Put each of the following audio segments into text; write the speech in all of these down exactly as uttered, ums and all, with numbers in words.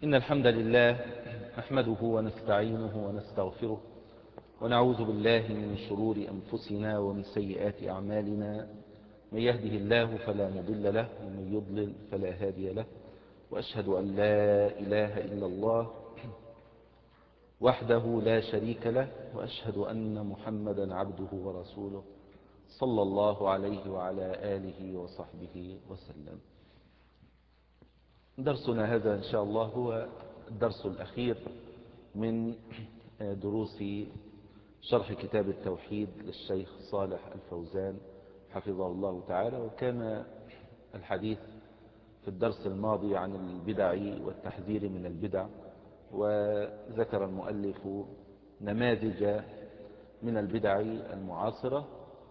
إن الحمد لله نحمده ونستعينه ونستغفره ونعوذ بالله من شرور أنفسنا ومن سيئات أعمالنا. من يهده الله فلا مضل له ومن يضلل فلا هادي له، وأشهد أن لا إله إلا الله وحده لا شريك له، وأشهد أن محمدا عبده ورسوله صلى الله عليه وعلى آله وصحبه وسلم. درسنا هذا إن شاء الله هو الدرس الأخير من دروس شرح كتاب التوحيد للشيخ صالح الفوزان حفظه الله تعالى. وكان الحديث في الدرس الماضي عن البدع والتحذير من البدع، وذكر المؤلف نماذج من البدع المعاصرة،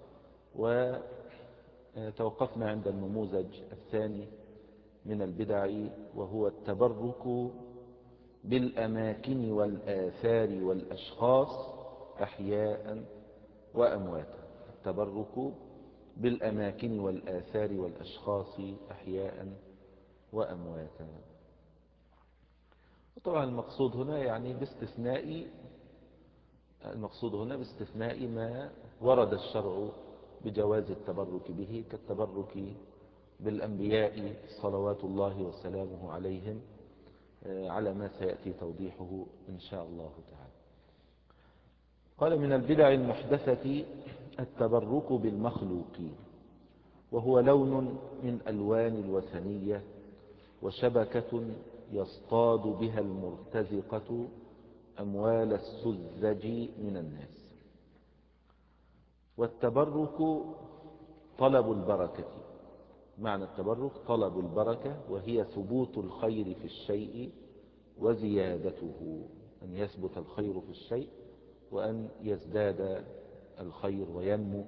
وتوقفنا عند النموذج الثاني من البدع، وهو التبرك بالأماكن والآثار والأشخاص أحياء وأمواتا. التبرك بالأماكن والآثار والأشخاص أحياء وأمواتا. وطبعا المقصود هنا يعني باستثناء المقصود هنا باستثناء ما ورد الشرع بجواز التبرك به، كالتبرك بالأنبياء صلوات الله وسلامه عليهم، على ما سيأتي توضيحه إن شاء الله تعالى. قال: من البدع المحدثة التبرك بالمخلوقين، وهو لون من ألوان الوثنية وشبكة يصطاد بها المرتزقة أموال السذج من الناس. والتبرك طلب البركة. معنى التبرك طلب البركة، وهي ثبوت الخير في الشيء وزيادته، أن يثبت الخير في الشيء وأن يزداد الخير وينمو.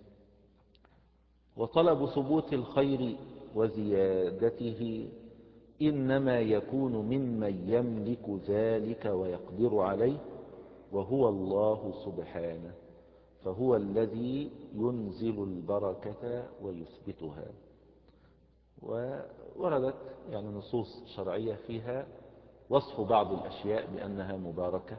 وطلب ثبوت الخير وزيادته إنما يكون ممن يملك ذلك ويقدر عليه، وهو الله سبحانه، فهو الذي ينزل البركة ويثبتها. ووردت يعني نصوص شرعية فيها وصف بعض الأشياء بأنها مباركة،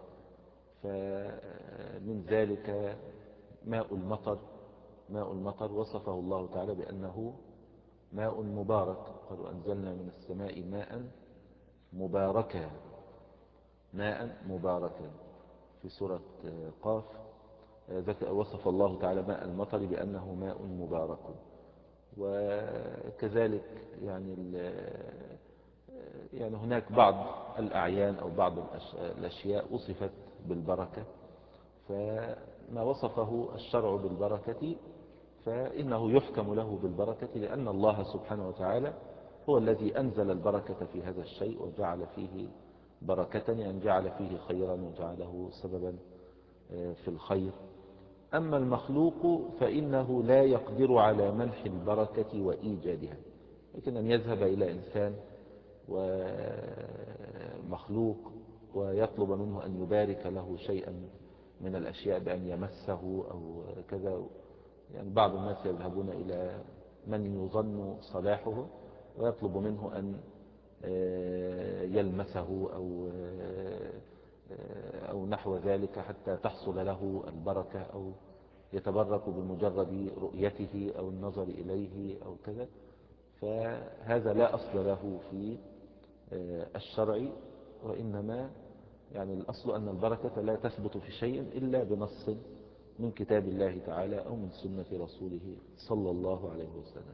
فمن ذلك ماء المطر. ماء المطر وصفه الله تعالى بأنه ماء مبارك، قالوا أنزلنا من السماء ماء مباركا ماء مباركا في سورة قاف. وصف الله تعالى ماء المطر بأنه ماء مبارك. وكذلك يعني يعني هناك بعض الأعيان أو بعض الأشياء وصفت بالبركة، فما وصفه الشرع بالبركة فإنه يحكم له بالبركة، لأن الله سبحانه وتعالى هو الذي أنزل البركة في هذا الشيء وجعل فيه بركة، يعني جعل فيه خيرا وجعله سببا في الخير. أما المخلوق فإنه لا يقدر على منح البركة وإيجادها، لكن أن يذهب إلى إنسان ومخلوق ويطلب منه أن يبارك له شيئا من الأشياء بأن يمسه أو كذا. يعني بعض الناس يذهبون إلى من يظن صلاحه ويطلب منه أن يلمسه أو أو نحو ذلك حتى تحصل له البركة، أو يتبرك بمجرد رؤيته أو النظر إليه أو كذا. فهذا لا أصل له في الشرع، وإنما يعني الأصل أن البركة لا تثبت في شيء إلا بنص من كتاب الله تعالى أو من سنة رسوله صلى الله عليه وسلم.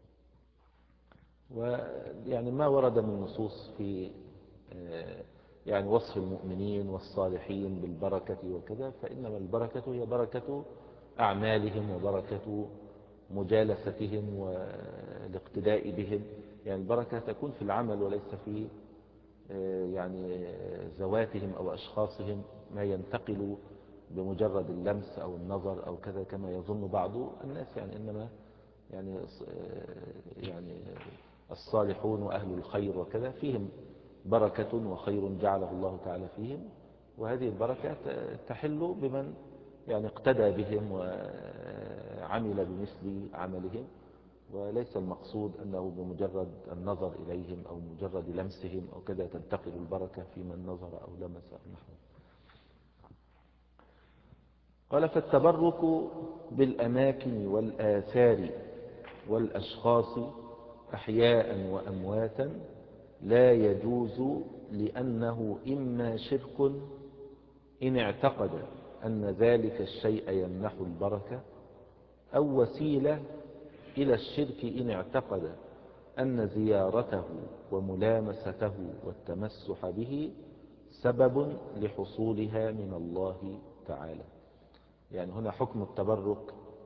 ويعني ما ورد من نصوص في يعني وصف المؤمنين والصالحين بالبركة وكذا، فإنما البركة هي بركة أعمالهم وبركة مجالستهم والاقتداء بهم. يعني البركة تكون في العمل وليس في يعني ذواتهم أو أشخاصهم، ما ينتقل بمجرد اللمس أو النظر أو كذا كما يظن بعض الناس. يعني إنما يعني يعني الصالحون وأهل الخير وكذا فيهم بركة وخير جعله الله تعالى فيهم، وهذه البركة تحل بمن يعني اقتدى بهم وعمل بمثل عملهم. وليس المقصود أنه بمجرد النظر إليهم أو مجرد لمسهم أو كذا تنتقل البركة في من نظر أو لمس أو نحوه. قال فالتبرك بالأماكن والآثار والأشخاص أحياء وأمواتا لا يجوز، لأنه إما شرك إن اعتقد أن ذلك الشيء يمنح البركة، أو وسيلة إلى الشرك إن اعتقد أن زيارته وملامسته والتمسح به سبب لحصولها من الله تعالى. يعني هنا حكم التبرك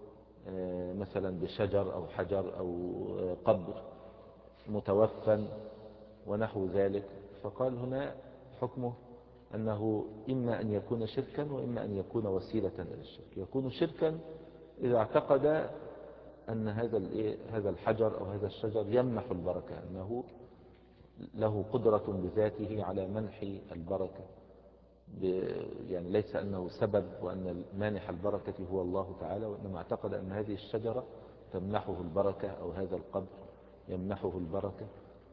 مثلا بشجر أو حجر أو قبر متوفى ونحو ذلك، فقال هنا حكمه أنه إما أن يكون شركا وإما أن يكون وسيلة إلى الشرك. يكون شركا إذا اعتقد أن هذا هذا الحجر أو هذا الشجر يمنح البركة، أنه له قدرة بذاته على منح البركة، يعني ليس أنه سبب وأن مانح البركة هو الله تعالى، وإنما اعتقد أن هذه الشجرة تمنحه البركة أو هذا القبر يمنحه البركة،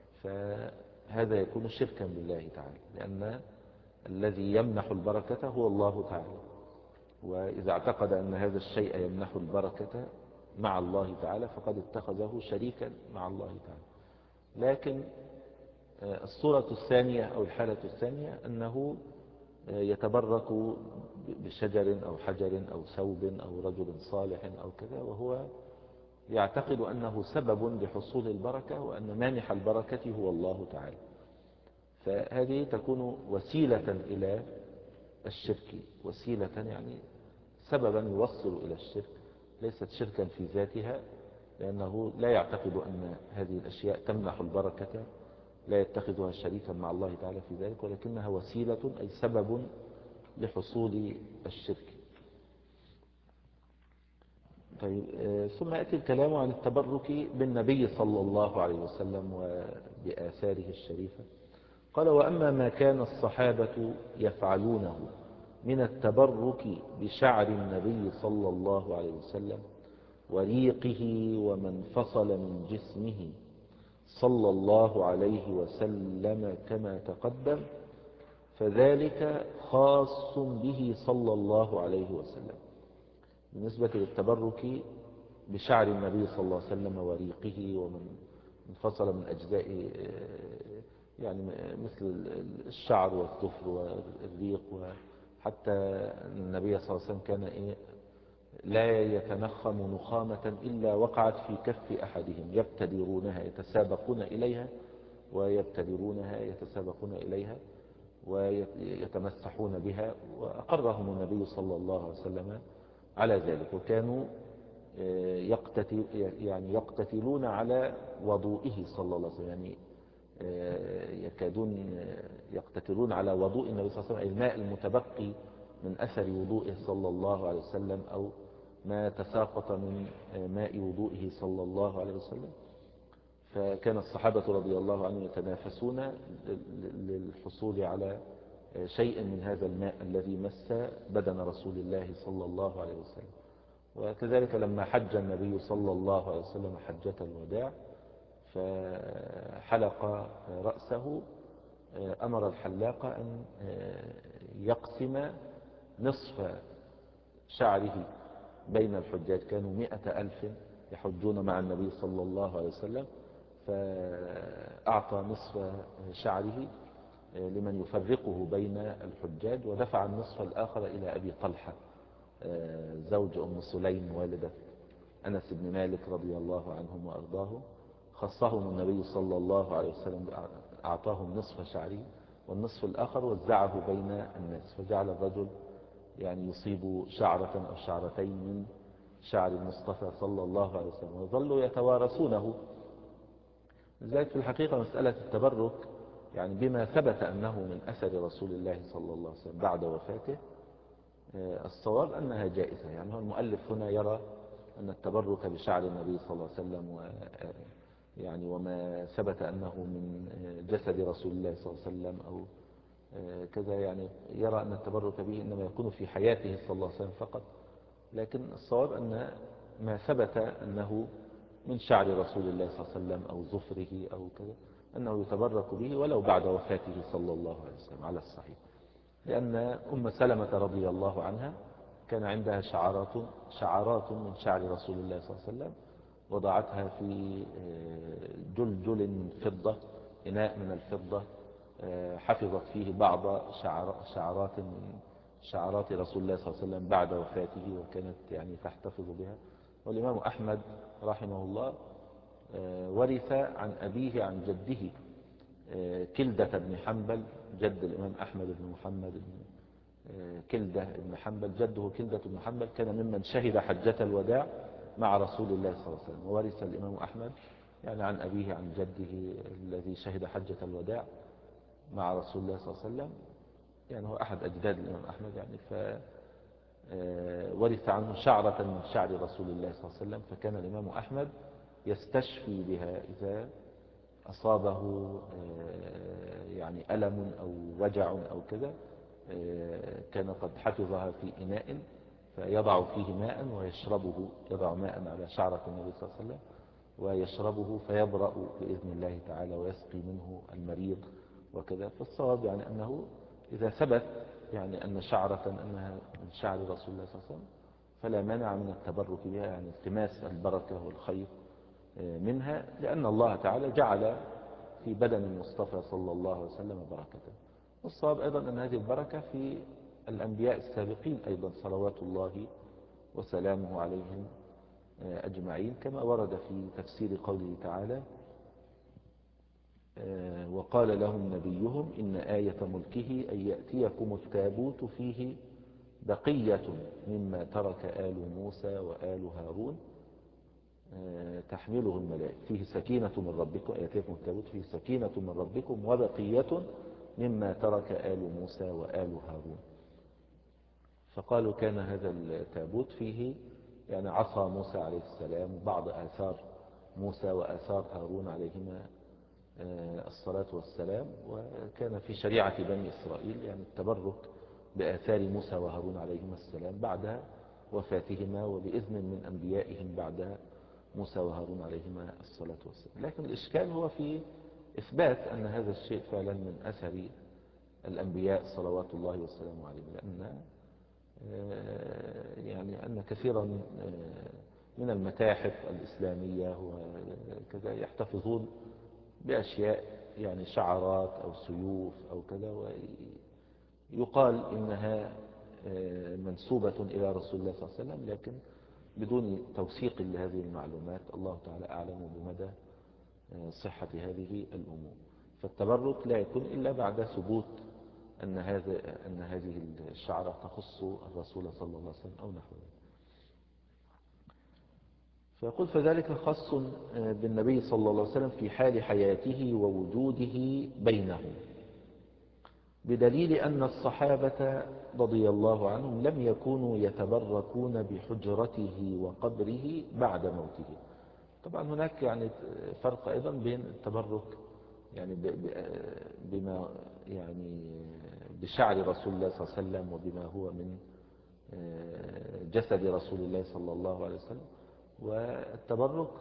فهذا يكون شركا بالله تعالى، لأن الذي يمنح البركة هو الله تعالى. وإذا اعتقد أن هذا الشيء يمنح البركة مع الله تعالى فقد اتخذه شريكا مع الله تعالى. لكن الصورة الثانية أو الحالة الثانية أنه يتبرك بشجر أو حجر أو ثوب أو رجل صالح أو كذا، وهو يعتقد أنه سبب لحصول البركة وأن مانح البركة هو الله تعالى، فهذه تكون وسيلة إلى الشرك، وسيلة يعني سببا يوصل إلى الشرك، ليست شركا في ذاتها، لأنه لا يعتقد أن هذه الأشياء تمنح البركة، لا يتخذها شريكا مع الله تعالى في ذلك، ولكنها وسيلة أي سبب لحصول الشرك. طيب ثم يأتي الكلام عن التبرك بالنبي صلى الله عليه وسلم وبآثاره الشريفة. قال وأما ما كان الصحابة يفعلونه من التبرك بشعر النبي صلى الله عليه وسلم وريقه ومن فصل من جسمه صلى الله عليه وسلم كما تقدم، فذلك خاص به صلى الله عليه وسلم. بالنسبة للتبرك بشعر النبي صلى الله عليه وسلم وريقه ومن انفصل من أجزاء يعني مثل الشعر والظفر والريق، وحتى النبي صلى الله عليه وسلم كان إيه لا يتنخم نخامة إلا وقعت في كف أحدهم يبتدرونها يتسابقون إليها ويبتدرونها يتسابقون إليها ويتمسحون بها، وأقرهم النبي صلى الله عليه وسلم على ذلك. وكانوا يقتتل يعني يقتتلون على وضوئه صلى الله عليه وسلم، يعني يكادون يقتتلون على وضوء النبي صلى الله عليه وسلم، الماء المتبقي من أثر وضوئه صلى الله عليه وسلم أو ما تساقط من ماء وضوئه صلى الله عليه وسلم. فكان الصحابة رضي الله عنهم يتنافسون للحصول على شيء من هذا الماء الذي مس بدن رسول الله صلى الله عليه وسلم. وكذلك لما حج النبي صلى الله عليه وسلم حجة الوداع فحلق رأسه، أمر الحلاق أن يقسم نصف شعره بين الحجاج، كانوا مئة ألف يحجون مع النبي صلى الله عليه وسلم، فأعطى نصف شعره لمن يفرقه بين الحجاج، ودفع النصف الآخر إلى أبي طلحة زوج أم سليم والدة أنس بن مالك رضي الله عنهم وأرضاهم، خصهم النبي صلى الله عليه وسلم أعطاهم نصف شعره، والنصف الآخر وزعه بين الناس، فجعل الرجل يعني يصيب شعرة أو شعرتين من شعر المصطفى صلى الله عليه وسلم، وظلوا يتوارثونه. لذلك في الحقيقة مسألة التبرك يعني بما ثبت أنه من أثر رسول الله صلى الله عليه وسلم بعد وفاته، الصواب أنها جائزة. يعني هو المؤلف هنا يرى أن التبرك بشعر النبي صلى الله عليه وسلم و يعني وما ثبت أنه من جسد رسول الله صلى الله عليه وسلم أو كذا، يعني يرى أن التبرك به إنما يكون في حياته صلى الله عليه وسلم فقط. لكن الصواب أن ما ثبت أنه من شعر رسول الله صلى الله عليه وسلم أو ظفره أو كذا، أنه يتبرك به ولو بعد وفاته صلى الله عليه وسلم على الصحيح. لأن أم سلمة رضي الله عنها كان عندها شعرات شعرات من شعر رسول الله صلى الله عليه وسلم، وضعتها في جلجل من فضة، إناء من الفضة، حفظت فيه بعض شعرات من شعرات رسول الله صلى الله عليه وسلم بعد وفاته، وكانت يعني تحتفظ بها. والإمام أحمد رحمه الله ورث عن أبيه عن جده كلدة بن حنبل، جد الإمام أحمد بن محمد بن كلدة بن حنبل، جده كلدة بن حنبل كان ممن شهد حجة الوداع مع رسول الله صلى الله عليه وسلم. وورث الإمام أحمد يعني عن أبيه عن جده الذي شهد حجة الوداع مع رسول الله صلى الله عليه وسلم، يعني هو أحد أجداد الإمام أحمد يعني. ف ورث عنه شعرة من شعر رسول الله صلى الله عليه وسلم، فكان الإمام أحمد يستشفي بها إذا أصابه يعني ألم أو وجع أو كذا، كان قد حفظها في إناء فيضع فيه ماء ويشربه، يضع ماء على شعرة النبي صلى الله عليه وسلم ويشربه فيبرأ بإذن الله تعالى ويسقي منه المريض وكذا. فالصواب يعني أنه إذا ثبت يعني أن شعرة أنها من شعر رسول الله صلى الله عليه وسلم فلا مانع من التبرك بها، يعني التماس البركة والخير منها، لأن الله تعالى جعل في بدن المصطفى صلى الله عليه وسلم بركة. والصواب أيضا أن هذه البركة في الأنبياء السابقين أيضا صلوات الله وسلامه عليهم أجمعين، كما ورد في تفسير قوله تعالى: وقال لهم نبيهم إن آية ملكه أن يأتيكم التابوت فيه بقية مما ترك آل موسى وآل هارون تحمله الملائكة، فيه سكينة من ربكم، آياتكم التابوت فيه سكينة من ربكم وبقية مما ترك آل موسى وآل هارون. فقالوا كان هذا التابوت فيه يعني عصا موسى عليه السلام وبعض آثار موسى وآثار هارون عليهما الصلاة والسلام، وكان في شريعة بني إسرائيل يعني التبرك بآثار موسى وهارون عليهما السلام بعد وفاتهما وبإذن من أنبيائهم بعد موسى وهارون عليهما الصلاة والسلام. لكن الإشكال هو في إثبات أن هذا الشيء فعلا من أثر الأنبياء صلوات الله والسلام عليهم، لأن يعني أن كثيرا من المتاحف الإسلامية وكذا يحتفظون بأشياء يعني شعرات أو سيوف أو كذا، ويقال إنها منسوبة إلى رسول الله صلى الله عليه وسلم، لكن بدون توثيق لهذه المعلومات. الله تعالى أعلم بمدى صحة هذه الأمور. فالتبرك لا يكون إلا بعد ثبوت أن هذا أن هذه الشعرة تخص الرسول صلى الله عليه وسلم أو نحو ذلك. فيقول فذلك خاص بالنبي صلى الله عليه وسلم في حال حياته ووجوده بينهم، بدليل أن الصحابة رضي الله عنهم لم يكونوا يتبركون بحجرته وقبره بعد موته. طبعا هناك يعني فرق أيضا بين التبرك يعني بما يعني بشعر رسول الله صلى الله عليه وسلم وبما هو من جسد رسول الله صلى الله عليه وسلم، والتبرك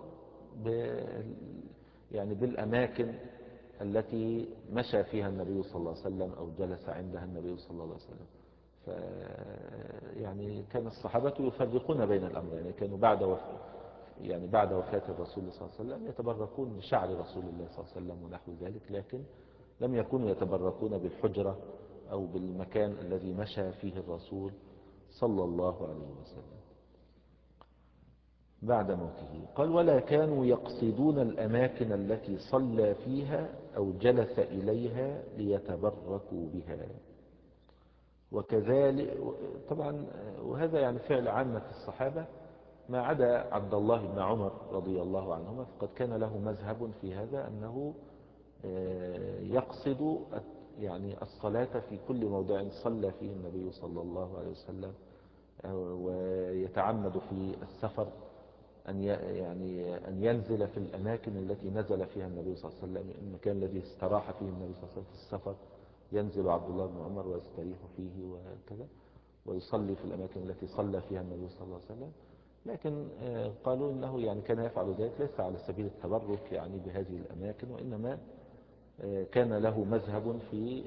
يعني بالأماكن التي مشى فيها النبي صلى الله عليه وسلم أو جلس عندها النبي صلى الله عليه وسلم. ف يعني كان الصحابة يفرقون بين الأمر، يعني كانوا بعد وفاة يعني بعد وفاة الرسول صلى الله عليه وسلم يتبركون بشعر رسول الله صلى الله عليه وسلم ونحو ذلك، لكن لم يكونوا يتبركون بالحجرة أو بالمكان الذي مشى فيه الرسول صلى الله عليه وسلم بعد موته. قال ولا كانوا يقصدون الأماكن التي صلى فيها أو جلس إليها ليتبركوا بها. وكذلك طبعا وهذا يعني فعل عامة الصحابة ما عدا عبد الله بن عمر رضي الله عنهما، فقد كان له مذهب في هذا أنه يقصد يعني الصلاة في كل موضع صلى فيه النبي صلى الله عليه وسلم، ويتعمد في السفر أن يعني أن ينزل في الأماكن التي نزل فيها النبي صلى الله عليه وسلم، المكان الذي استراح فيه النبي صلى الله عليه وسلم في السفر ينزل عبد الله بن عمر ويستريح فيه وكذا، ويصلي في الأماكن التي صلى فيها النبي صلى الله عليه وسلم. لكن قالوا إنه يعني كان يفعل ذلك ليس على سبيل التبرك يعني بهذه الأماكن، وإنما كان له مذهب في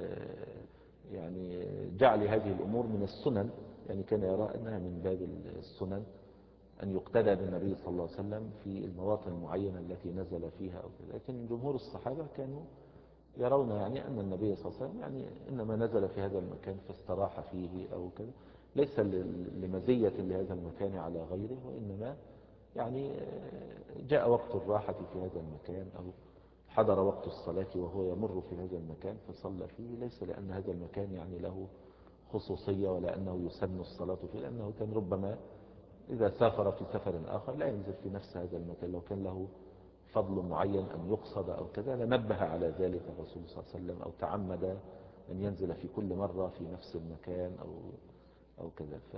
يعني جعل هذه الأمور من السنن، يعني كان يرى أنها من باب السنن أن يقتدى بالنبي صلى الله عليه وسلم في المواطن المعينة التي نزل فيها أو كذا. لكن جمهور الصحابة كانوا يرون يعني أن النبي صلى الله عليه وسلم يعني إنما نزل في هذا المكان فاستراح فيه أو كذا، ليس لمزية لهذا المكان على غيره، وإنما يعني جاء وقت الراحة في هذا المكان أو حضر وقت الصلاة وهو يمر في هذا المكان فصلى فيه، ليس لأن هذا المكان يعني له خصوصية ولا أنه يسن الصلاة فيه، لأنه كان ربما إذا سافر في سفر آخر لا ينزل في نفس هذا المكان، لو كان له فضل معين أن يقصد أو كذا لنبه على ذلك الرسول صلى الله عليه وسلم، أو تعمد أن ينزل في كل مرة في نفس المكان أو أو كذا. ف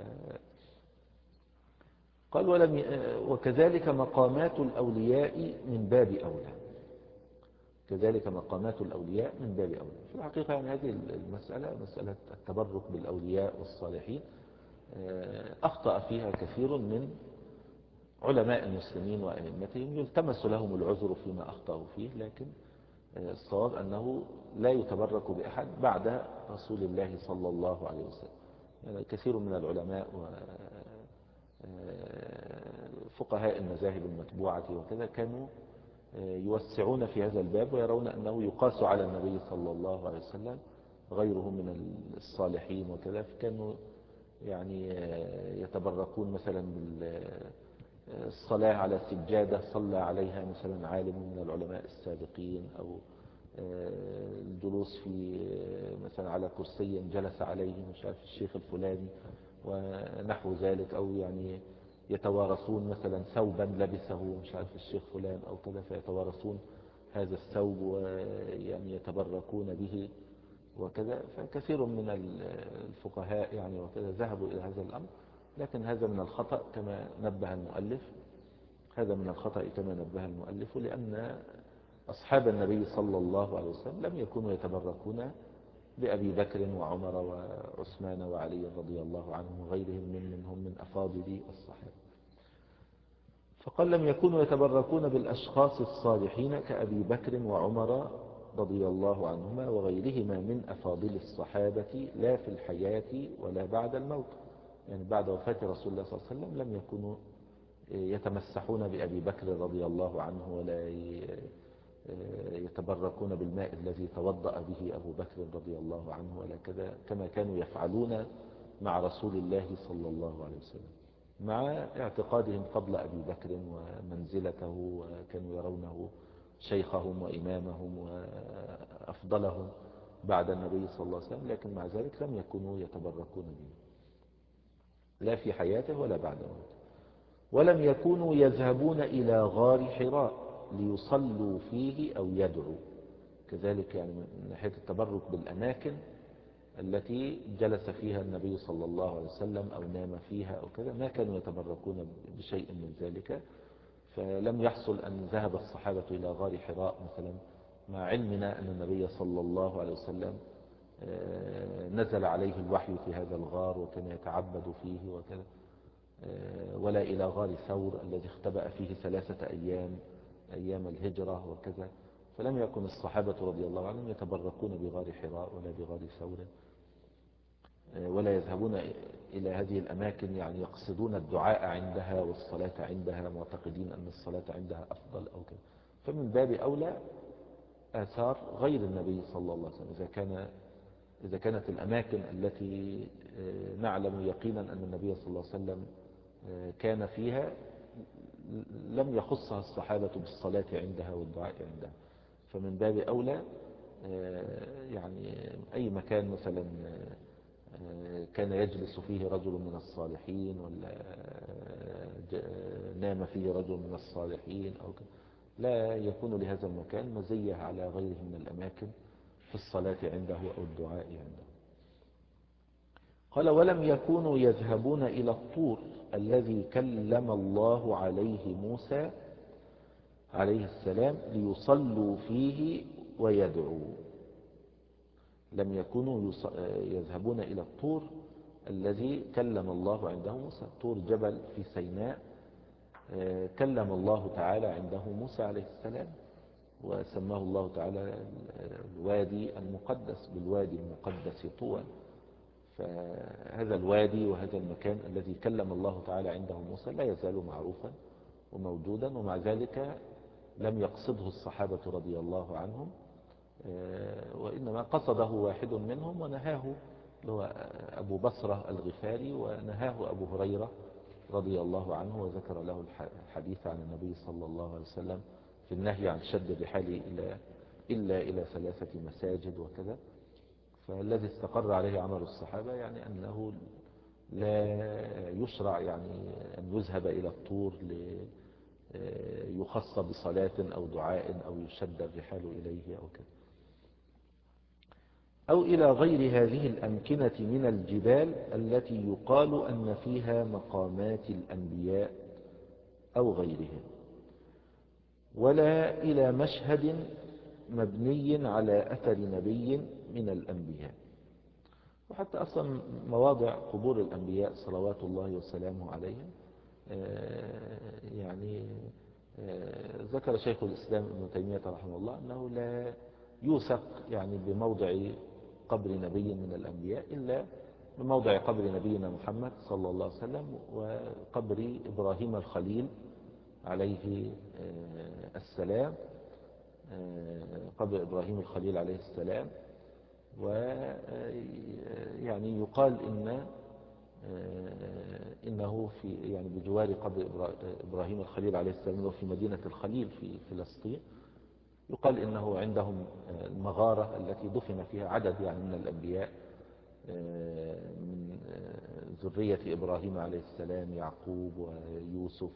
قال ولم ي... وكذلك مقامات الأولياء من باب أولى، كذلك مقامات الأولياء من باب أولى. في الحقيقة يعني هذه المسألة مسألة التبرك بالأولياء والصالحين أخطأ فيها كثير من علماء المسلمين وأئمتهم، يلتمس لهم العذر فيما أخطأوا فيه، لكن الصواب أنه لا يتبرك بأحد بعد رسول الله صلى الله عليه وسلم. يعني كثير من العلماء وفقهاء المذاهب المتبوعة وكذا كانوا يوسعون في هذا الباب ويرون أنه يقاس على النبي صلى الله عليه وسلم غيره من الصالحين وكذا، فكانوا يعني يتبركون مثلا بالصلاة على سجادة صلى عليها مثلا عالم من العلماء السابقين، أو الجلوس في مثلا على كرسي جلس عليه مش عارف الشيخ الفلاني ونحو ذلك، أو يعني يتوارثون مثلا ثوبا لبسه مش عارف الشيخ فلان أو كذا، فيتوارثون هذا الثوب ويعني يتبركون به وكذا. فكثير من الفقهاء يعني وكذا ذهبوا إلى هذا الأمر، لكن هذا من الخطأ كما نبه المؤلف، هذا من الخطأ كما نبه المؤلف، لأن أصحاب النبي صلى الله عليه وسلم لم يكونوا يتبركون بأبي بكر وعمر وعثمان وعلي رضي الله عنهم وغيرهم من منهم من أفاضل الصحابة. فقال لم يكونوا يتبركون بالأشخاص الصالحين كأبي بكر وعمر رضي الله عنهما وغيرهما من أفاضل الصحابة لا في الحياة ولا بعد الموت، يعني بعد وفاة رسول الله صلى الله عليه وسلم لم يكونوا يتمسحون بأبي بكر رضي الله عنه ولا يتبركون بالماء الذي توضأ به أبو بكر رضي الله عنه ولا كذا، كما كانوا يفعلون مع رسول الله صلى الله عليه وسلم، مع اعتقادهم فضل أبي بكر ومنزلته، وكانوا يرونه شيخهم وإمامهم وأفضلهم بعد النبي صلى الله عليه وسلم، لكن مع ذلك لم يكونوا يتبركون به لا في حياته ولا بعد موته. ولم يكونوا يذهبون إلى غار حراء ليصلوا فيه أو يدعوا، كذلك يعني من ناحية التبرك بالأماكن التي جلس فيها النبي صلى الله عليه وسلم أو نام فيها أو كذا، ما كانوا يتبركون بشيء من ذلك. فلم يحصل أن ذهب الصحابة إلى غار حراء مثلا مع علمنا أن النبي صلى الله عليه وسلم نزل عليه الوحي في هذا الغار وكان يتعبد فيه وكذا، ولا إلى غار ثور الذي اختبأ فيه ثلاثة أيام أيام الهجرة وكذا. فلم يكن الصحابة رضي الله عنهم يتبركون بغار حراء ولا بغار ثور، ولا يذهبون إلى هذه الأماكن يعني يقصدون الدعاء عندها والصلاة عندها معتقدين أن الصلاة عندها أفضل أو كذا. فمن باب أولى آثار غير النبي صلى الله عليه وسلم، إذا كان إذا كانت الأماكن التي نعلم يقينا أن النبي صلى الله عليه وسلم كان فيها لم يخصها الصحابة بالصلاة عندها والدعاء عندها، فمن باب أولى يعني أي مكان مثلا كان يجلس فيه رجل من الصالحين ولا نام فيه رجل من الصالحين أو كده، لا يكون لهذا المكان مزية على غيره من الأماكن في الصلاة عنده أو الدعاء عنده. قال ولم يكونوا يذهبون إلى الطور الذي كلم الله عليه موسى عليه السلام ليصلوا فيه ويدعوا، لم يكونوا يذهبون إلى الطور الذي كلم الله عنده موسى. طور جبل في سيناء كلم الله تعالى عنده موسى عليه السلام، وسماه الله تعالى الوادي المقدس بالوادي المقدس طوى. فهذا الوادي وهذا المكان الذي كلم الله تعالى عنده موسى لا يزال معروفا وموجودا، ومع ذلك لم يقصده الصحابة رضي الله عنهم، وإنما قصده واحد منهم ونهاه، هو أبو بصرة الغفاري، ونهاه أبو هريرة رضي الله عنه، وذكر له الحديث عن النبي صلى الله عليه وسلم في النهي عن شد الرحال إلى إلا إلى ثلاثة مساجد وكذا. فالذي استقر عليه عمل الصحابة يعني أنه لا يشرع يعني أن يذهب إلى الطور ليخص بصلاة أو دعاء أو يشد الرحال إليه أو كذا، أو إلى غير هذه الأمكنة من الجبال التي يقال أن فيها مقامات الأنبياء أو غيرهم، ولا إلى مشهد مبني على أثر نبي من الأنبياء. وحتى أصلا مواضع قبور الأنبياء صلوات الله وسلامه عليهم يعني ذكر شيخ الإسلام ابن تيمية رحمه الله أنه لا يوثق يعني بموضع قبر نبي من الأنبياء إلا بموضع قبر نبينا محمد صلى الله عليه وسلم، وقبر إبراهيم الخليل عليه السلام، قبر إبراهيم الخليل عليه السلام. ويعني يقال إن إنه في يعني بجوار قبر إبراهيم الخليل عليه السلام وفي مدينة الخليل في فلسطين، يقال إنه عندهم المغارة التي دفن فيها عدد يعني من الأنبياء من ذرية إبراهيم عليه السلام، يعقوب ويوسف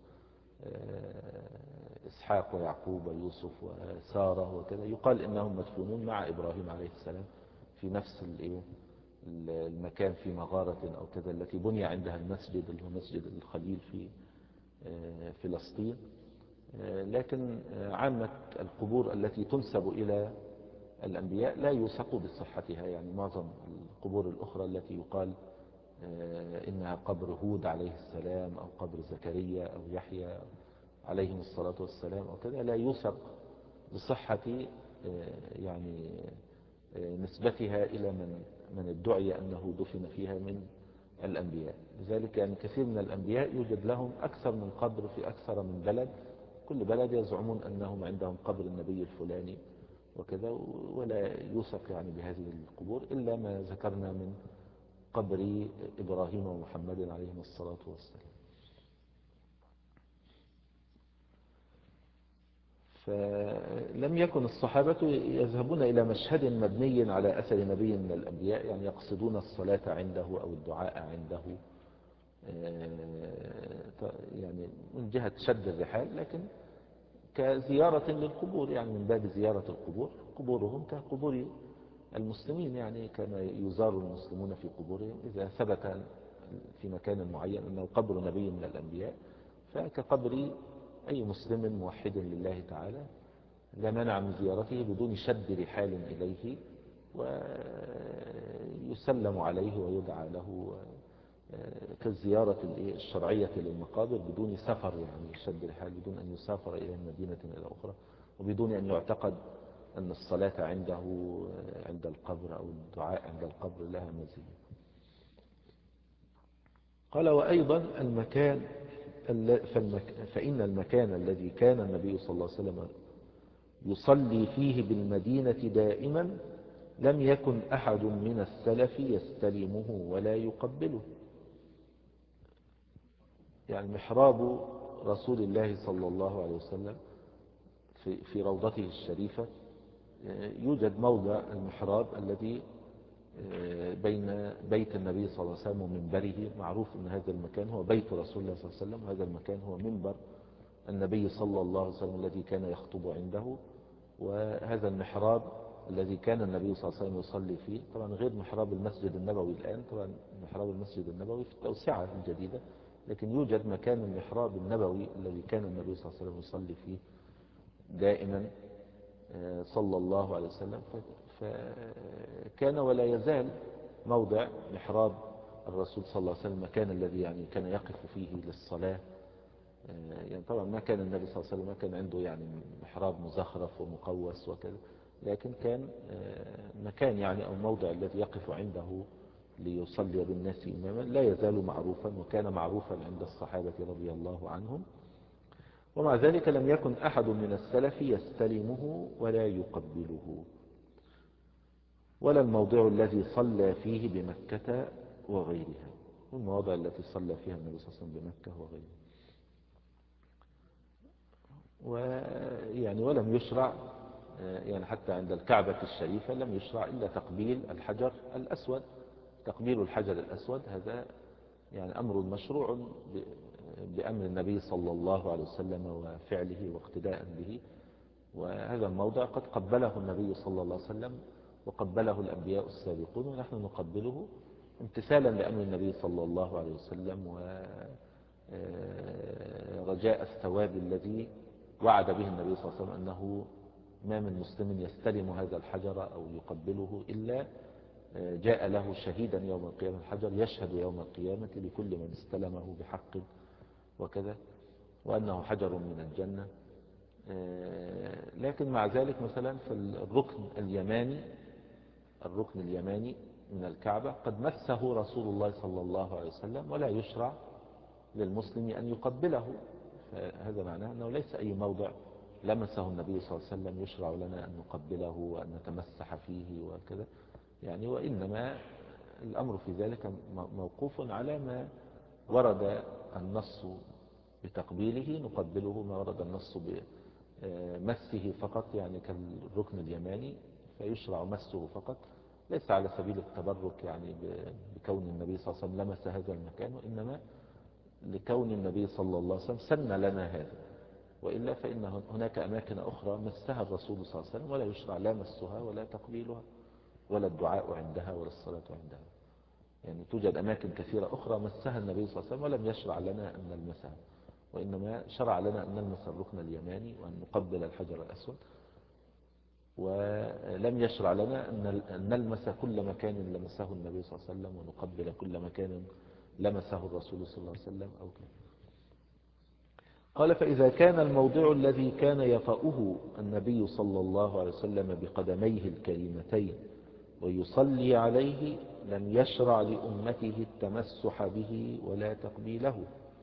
وإسحاق ويعقوب ويوسف وسارة وكذا، يقال إنهم مدفونون مع إبراهيم عليه السلام في نفس المكان في مغارة أو كذا التي بني عندها المسجد اللي هو مسجد الخليل في فلسطين. لكن عامة القبور التي تنسب إلى الأنبياء لا يوثق بصحتها، يعني معظم القبور الأخرى التي يقال إنها قبر هود عليه السلام أو قبر زكريا أو يحيى عليهم الصلاة والسلام أو كذا لا يوثق بصحة يعني نسبتها إلى من من ادعي أنه دفن فيها من الأنبياء. لذلك يعني كثير من الأنبياء يوجد لهم أكثر من قبر في أكثر من بلد، كل بلد يزعمون أنهم عندهم قبر النبي الفلاني وكذا، ولا يوثق يعني بهذه القبور إلا ما ذكرنا من قبر إبراهيم ومحمد عليهم الصلاة والسلام. فلم يكن الصحابة يذهبون إلى مشهد مبني على أثر نبي من الأنبياء، يعني يقصدون الصلاة عنده أو الدعاء عنده يعني من جهة شد الرحال، لكن كزيارة للقبور، يعني من باب زيارة القبور، قبورهم كقبور المسلمين، يعني كما يزار المسلمون في قبورهم. إذا ثبت في مكان معين أنه قبر نبي من الأنبياء فكقبر أي مسلم موحد لله تعالى لا مانع من زيارته بدون شد رحال إليه، ويسلم عليه ويدعى له كالزيارة الشرعية للمقابر بدون سفر، يعني شد رحال بدون أن يسافر إلى مدينة إلى أخرى، وبدون أن يعتقد أن الصلاة عنده عند القبر أو الدعاء عند القبر لها مزية. قال وأيضا المكان فإن المكان الذي كان النبي صلى الله عليه وسلم يصلي فيه بالمدينة دائما لم يكن أحد من السلف يستلمه ولا يقبله، يعني محراب رسول الله صلى الله عليه وسلم في في روضته الشريفة يوجد موضع المحراب الذي بين بيت النبي صلى الله عليه وسلم ومنبره، معروف أن هذا المكان هو بيت رسول الله صلى الله عليه وسلم، وهذا المكان هو منبر النبي صلى الله عليه وسلم الذي كان يخطب عنده، وهذا المحراب الذي كان النبي صلى الله عليه وسلم يصلي فيه، طبعا غير محراب المسجد النبوي الآن، طبعا محراب المسجد النبوي في التوسعة الجديدة، لكن يوجد مكان المحراب النبوي الذي كان النبي صلى الله عليه وسلم يصلي فيه دائما صلى الله عليه وسلم. فكان ولا يزال موضع محراب الرسول صلى الله عليه وسلم المكان الذي يعني كان يقف فيه للصلاة. يعني طبعا ما كان النبي صلى الله عليه وسلم ما كان عنده يعني محراب مزخرف ومقوس وكذا، لكن كان مكان يعني أو موضع الذي يقف عنده ليصلي بالناس إماما لا يزال معروفا، وكان معروفا عند الصحابة رضي الله عنهم. ومع ذلك لم يكن أحد من السلف يستلمه ولا يقبله، ولا الموضع الذي صلى فيه بمكة وغيرها، والمواضع التي صلى فيها النبي صلى الله عليه وسلم بمكة وغيرها. ويعني ولم يشرع يعني حتى عند الكعبة الشريفة لم يشرع إلا تقبيل الحجر الأسود. تقبيل الحجر الأسود هذا يعني أمر مشروع بأمر النبي صلى الله عليه وسلم وفعله واقتداء به. وهذا الموضع قد قبله النبي صلى الله عليه وسلم وقبله الأنبياء السابقون، ونحن نقبله امتثالا لأمر النبي صلى الله عليه وسلم ورجاء الثواب الذي وعد به النبي صلى الله عليه وسلم، أنه ما من مسلم يستلم هذا الحجر أو يقبله إلا جاء له شهيدا يوم القيامة. الحجر يشهد يوم القيامة لكل من استلمه بحق وكذا، وأنه حجر من الجنة. لكن مع ذلك مثلا في الركن اليماني الركن اليماني من الكعبة قد مسه رسول الله صلى الله عليه وسلم، ولا يشرع للمسلم أن يقبله. فهذا معناه أنه ليس أي موضع لمسه النبي صلى الله عليه وسلم يشرع لنا أن نقبله وأن نتمسح فيه وكذا يعني. وإنما الأمر في ذلك موقوف على ما ورد النص بتقبيله نقبله، ما ورد النص بمسه فقط يعني كالركن اليماني فيشرع مسه فقط، ليس على سبيل التبرك يعني بكون النبي صلى الله عليه وسلم لمس هذا المكان، وإنما لكون النبي صلى الله عليه وسلم سن لنا هذا. وإلا فإن هناك أماكن أخرى مسها الرسول صلى الله عليه وسلم ولا يشرع لا مسها ولا تقبيلها ولا الدعاء عندها ولا الصلاة عندها. يعني توجد أماكن كثيرة أخرى مسها النبي صلى الله عليه وسلم ولم يشرع لنا أن نلمسها، وإنما شرع لنا أن نلمس الركن اليماني وأن نقبل الحجر الأسود. ولم يشرع لنا أن نلمس كل مكان لمسه النبي صلى الله عليه وسلم ونقبل كل مكان لمسه الرسول صلى الله عليه وسلم أو كذا. قال: فإذا كان الموضع الذي كان يطأه النبي صلى الله عليه وسلم بقدميه الكريمتين ويصلي عليه لم يشرع لأمته التمسح به ولا تقبيله،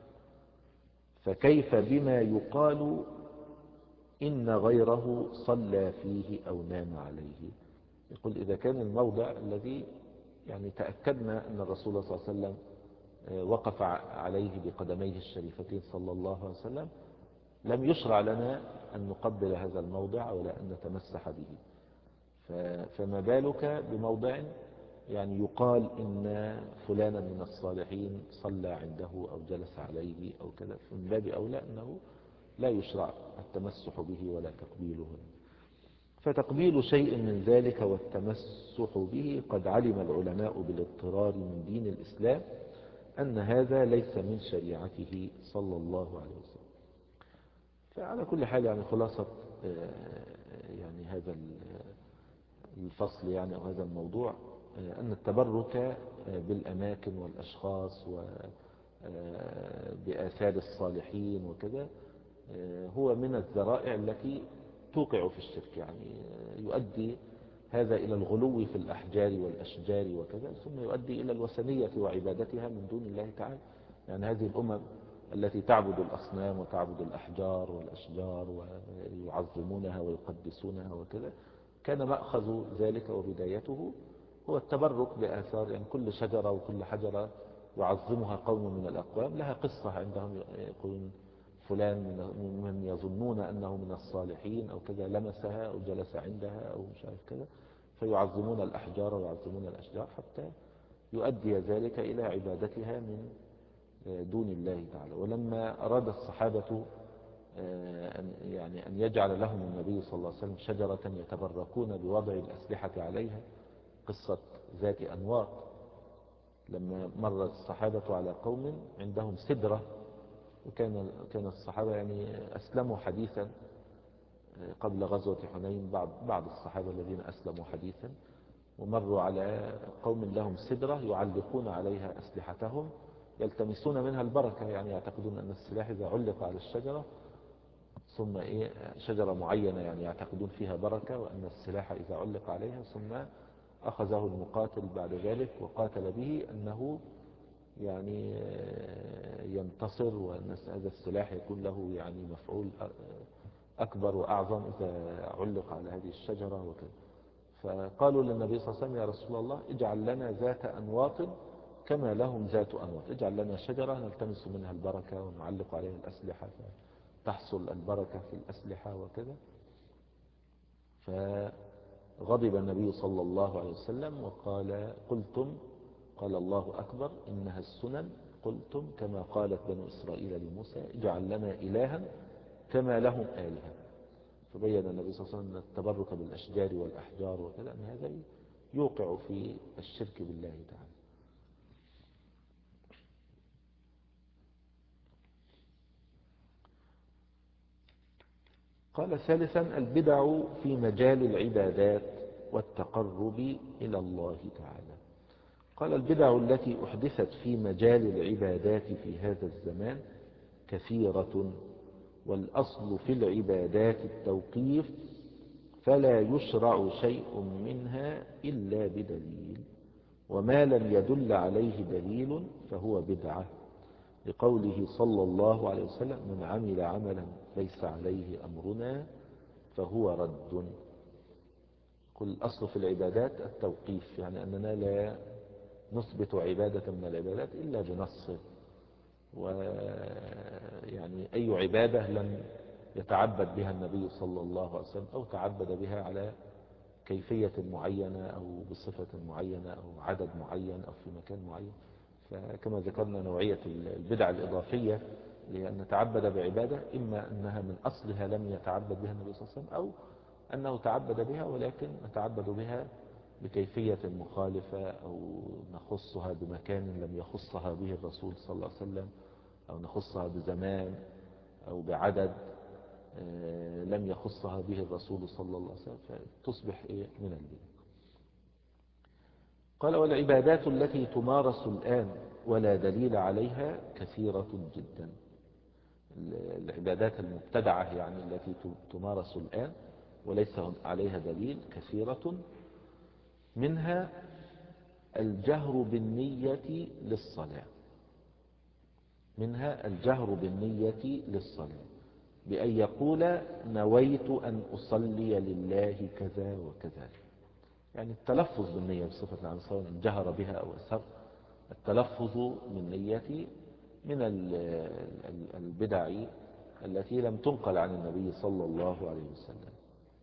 فكيف بما يقال إن غيره صلى فيه أو نام عليه؟ يقول: إذا كان الموضع الذي يعني تأكدنا أن الرسول صلى الله عليه وسلم وقف عليه بقدميه الشريفتين صلى الله عليه وسلم لم يشرع لنا أن نقبل هذا الموضع ولا أن نتمسح به، فما بالك بموضع يعني يقال إن فلانا من الصالحين صلى عنده أو جلس عليه أو كذا، فمن باب أولى أنه لا يشرع التمسح به ولا تقبيله. فتقبيل شيء من ذلك والتمسح به قد علم العلماء بالاضطرار من دين الإسلام أن هذا ليس من شريعته صلى الله عليه وسلم. فعلى كل حال يعني خلاصة يعني هذا الفصل يعني أو هذا الموضوع أن التبرك بالأماكن والأشخاص وبآثار الصالحين وكذا هو من الذرائع التي توقع في الشرك، يعني يؤدي هذا إلى الغلو في الأحجار والأشجار وكذا، ثم يؤدي إلى الوثنية وعبادتها من دون الله تعالى. يعني هذه الأمم التي تعبد الأصنام وتعبد الأحجار والأشجار ويعظمونها ويقدسونها وكذا، كان مأخذ ذلك وبدايته هو التبرك بآثار، يعني كل شجرة وكل حجرة يعظمها قوم من الأقوام لها قصة عندهم، يقولون فلان من يظنون أنه من الصالحين أو كذا لمسها أو جلس عندها أو مش عارف كذا، فيعظمون الأحجار ويعظمون الأشجار حتى يؤدي ذلك إلى عبادتها من دون الله تعالى. ولما أراد الصحابة أن يعني أن يجعل لهم النبي صلى الله عليه وسلم شجرة يتبركون بوضع الأسلحة عليها، قصة ذات أنواط، لما مر الصحابة على قوم عندهم سدرة، وكان كان الصحابة يعني أسلموا حديثا قبل غزوة حنين، بعض بعض الصحابة الذين أسلموا حديثا، ومروا على قوم لهم سدرة يعلقون عليها أسلحتهم يلتمسون منها البركة، يعني يعتقدون أن السلاح إذا علق على الشجرة ثم إيه شجرة معينة يعني يعتقدون فيها بركة، وأن السلاح إذا علق عليها ثم أخذه المقاتل بعد ذلك وقاتل به أنه يعني ينتصر، وأن هذا السلاح يكون له يعني مفعول أكبر وأعظم إذا علق على هذه الشجرة وكذا. فقالوا للنبي صلى الله عليه وسلم يا رسول الله اجعل لنا ذات أنواط كما لهم ذات أنواط، اجعل لنا شجرة نلتمس منها البركة ونعلق عليها الأسلحة فتحصل البركة في الأسلحة وكذا. فغضب النبي صلى الله عليه وسلم وقال قلتم، قال الله أكبر إنها السنن، قلتم كما قالت بنو إسرائيل لموسى اجعل لنا إلها كما لهم آلهة. فبين النبي صلى الله عليه وسلم التبرك بالأشجار والأحجار وكذا أن هذا يوقع في الشرك بالله تعالى. قال ثالثا البدع في مجال العبادات والتقرب إلى الله تعالى. قال البدع التي أحدثت في مجال العبادات في هذا الزمان كثيرة، والأصل في العبادات التوقيف، فلا يشرع شيء منها إلا بدليل، وما لم يدل عليه دليل فهو بدعة، لقوله صلى الله عليه وسلم من عمل عملا ليس عليه أمرنا فهو رد. قل الأصل في العبادات التوقيف، يعني أننا لا نثبت عبادة من العبادات إلا بنص، ويعني أي عبادة لم يتعبد بها النبي صلى الله عليه وسلم أو تعبد بها على كيفية معينة أو بصفة معينة أو عدد معين أو في مكان معين. فكما ذكرنا نوعية البدع الإضافية لأن نتعبد بعبادة إما أنها من أصلها لم يتعبد بها النبي صلى الله عليه وسلم أو أنه تعبد بها ولكن نتعبد بها بكيفية مخالفة أو نخصها بمكان لم يخصها به الرسول صلى الله عليه وسلم أو نخصها بزمان أو بعدد لم يخصها به الرسول صلى الله عليه وسلم فتصبح إيه من البدع. قال والعبادات التي تمارس الآن ولا دليل عليها كثيرة جدا. العبادات المبتدعة يعني التي تمارس الآن وليس عليها دليل كثيرة، منها الجهر بالنية للصلاة، منها الجهر بالنية للصلاة بأن يقول نويت أن أصلي لله كذا وكذا، يعني التلفظ بالنية بصفة عام سواء جهر بها أو أسر. التلفظ بالنية من البدع التي لم تنقل عن النبي صلى الله عليه وسلم.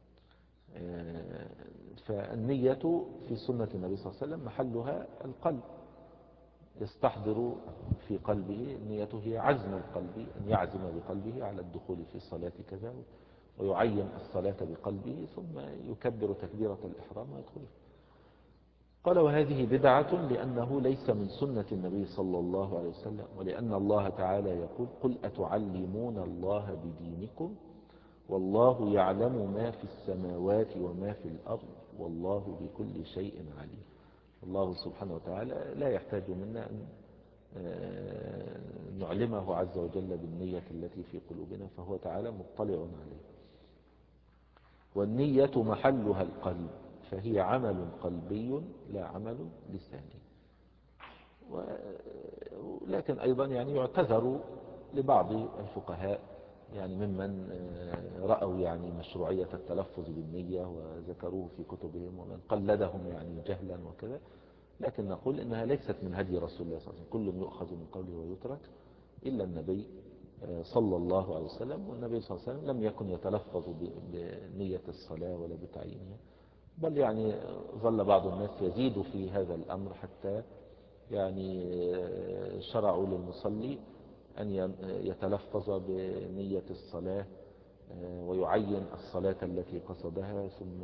فالنية في سنة النبي صلى الله عليه وسلم محلها القلب، يستحضر في قلبه، نيته هي عزم القلب أن يعزم بقلبه على الدخول في الصلاة كذا ويعين الصلاة بقلبه ثم يكبر تكبيرة الإحرام ويدخل. قال وهذه بدعة لأنه ليس من سنة النبي صلى الله عليه وسلم، ولأن الله تعالى يقول قل أتعلمون الله بدينكم والله يعلم ما في السماوات وما في الأرض والله بكل شيء عليم. الله سبحانه وتعالى لا يحتاج منا أن نعلمه عز وجل بالنية التي في قلوبنا، فهو تعالى مطلع عليه. والنية محلها القلب فهي عمل قلبي لا عمل لساني. ولكن أيضا يعني يعتذر لبعض الفقهاء يعني ممن رأوا يعني مشروعية التلفظ بالنية وذكروه في كتبهم ومن قلدهم يعني جهلا وكذا، لكن نقول إنها ليست من هدي رسول الله صلى الله عليه وسلم، كل يؤخذ من قوله ويترك إلا النبي صلى الله عليه وسلم. والنبي صلى الله عليه وسلم لم يكن يتلفظ بنية الصلاة ولا بتعيينها، بل يعني ظل بعض الناس يزيد في هذا الأمر حتى يعني شرعوا للمصلي أن يتلفظ بنية الصلاة ويعين الصلاة التي قصدها ثم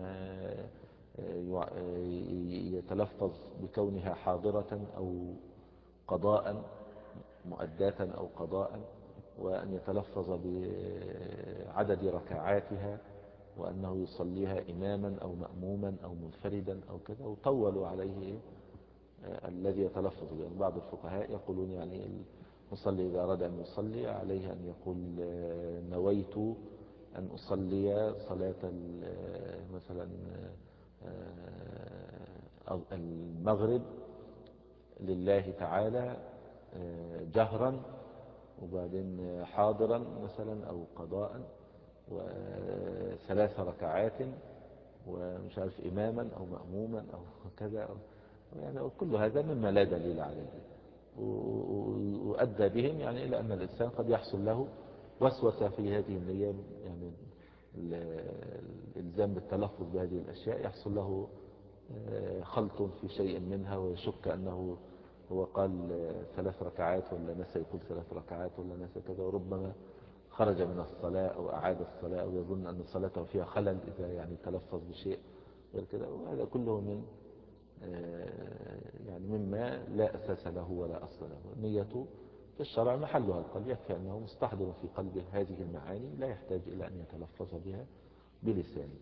يتلفظ بكونها حاضرة أو قضاء مؤداة أو قضاء، وأن يتلفظ بعدد ركعاتها وأنه يصليها إماما أو مأموما أو منفردا أو كذا، وطولوا عليه الذي يتلفظ به. يعني بعض الفقهاء يقولون يعني المصلي إذا أراد أن يصلي عليه أن يقول نويت أن أصلي صلاة مثلا المغرب لله تعالى جهرا، وبعدين حاضرا مثلا أو قضاء، وثلاث ركعات، ومش عارف إماما أو مأموما أو كذا، يعني كل هذا مما لا دليل عليه، وأدى بهم يعني إلى أن الإنسان قد يحصل له وسوسة في هذه النية، يعني الإلزام بالتلفظ بهذه الأشياء يحصل له خلط في شيء منها، ويشك أنه هو قال ثلاث ركعات ولا نسى يقول ثلاث ركعات ولا نسى كذا، وربما خرج من الصلاة أو أعاد الصلاة أو يظن أن صلاته فيها خلل إذا يعني تلفظ بشيء غير كذا. وهذا كله من يعني مما لا أساس له ولا أصل له. النية في الشرع محلها القلب، يكفي أنه مستحضر في قلبه هذه المعاني، لا يحتاج إلى أن يتلفظ بها بلسانه.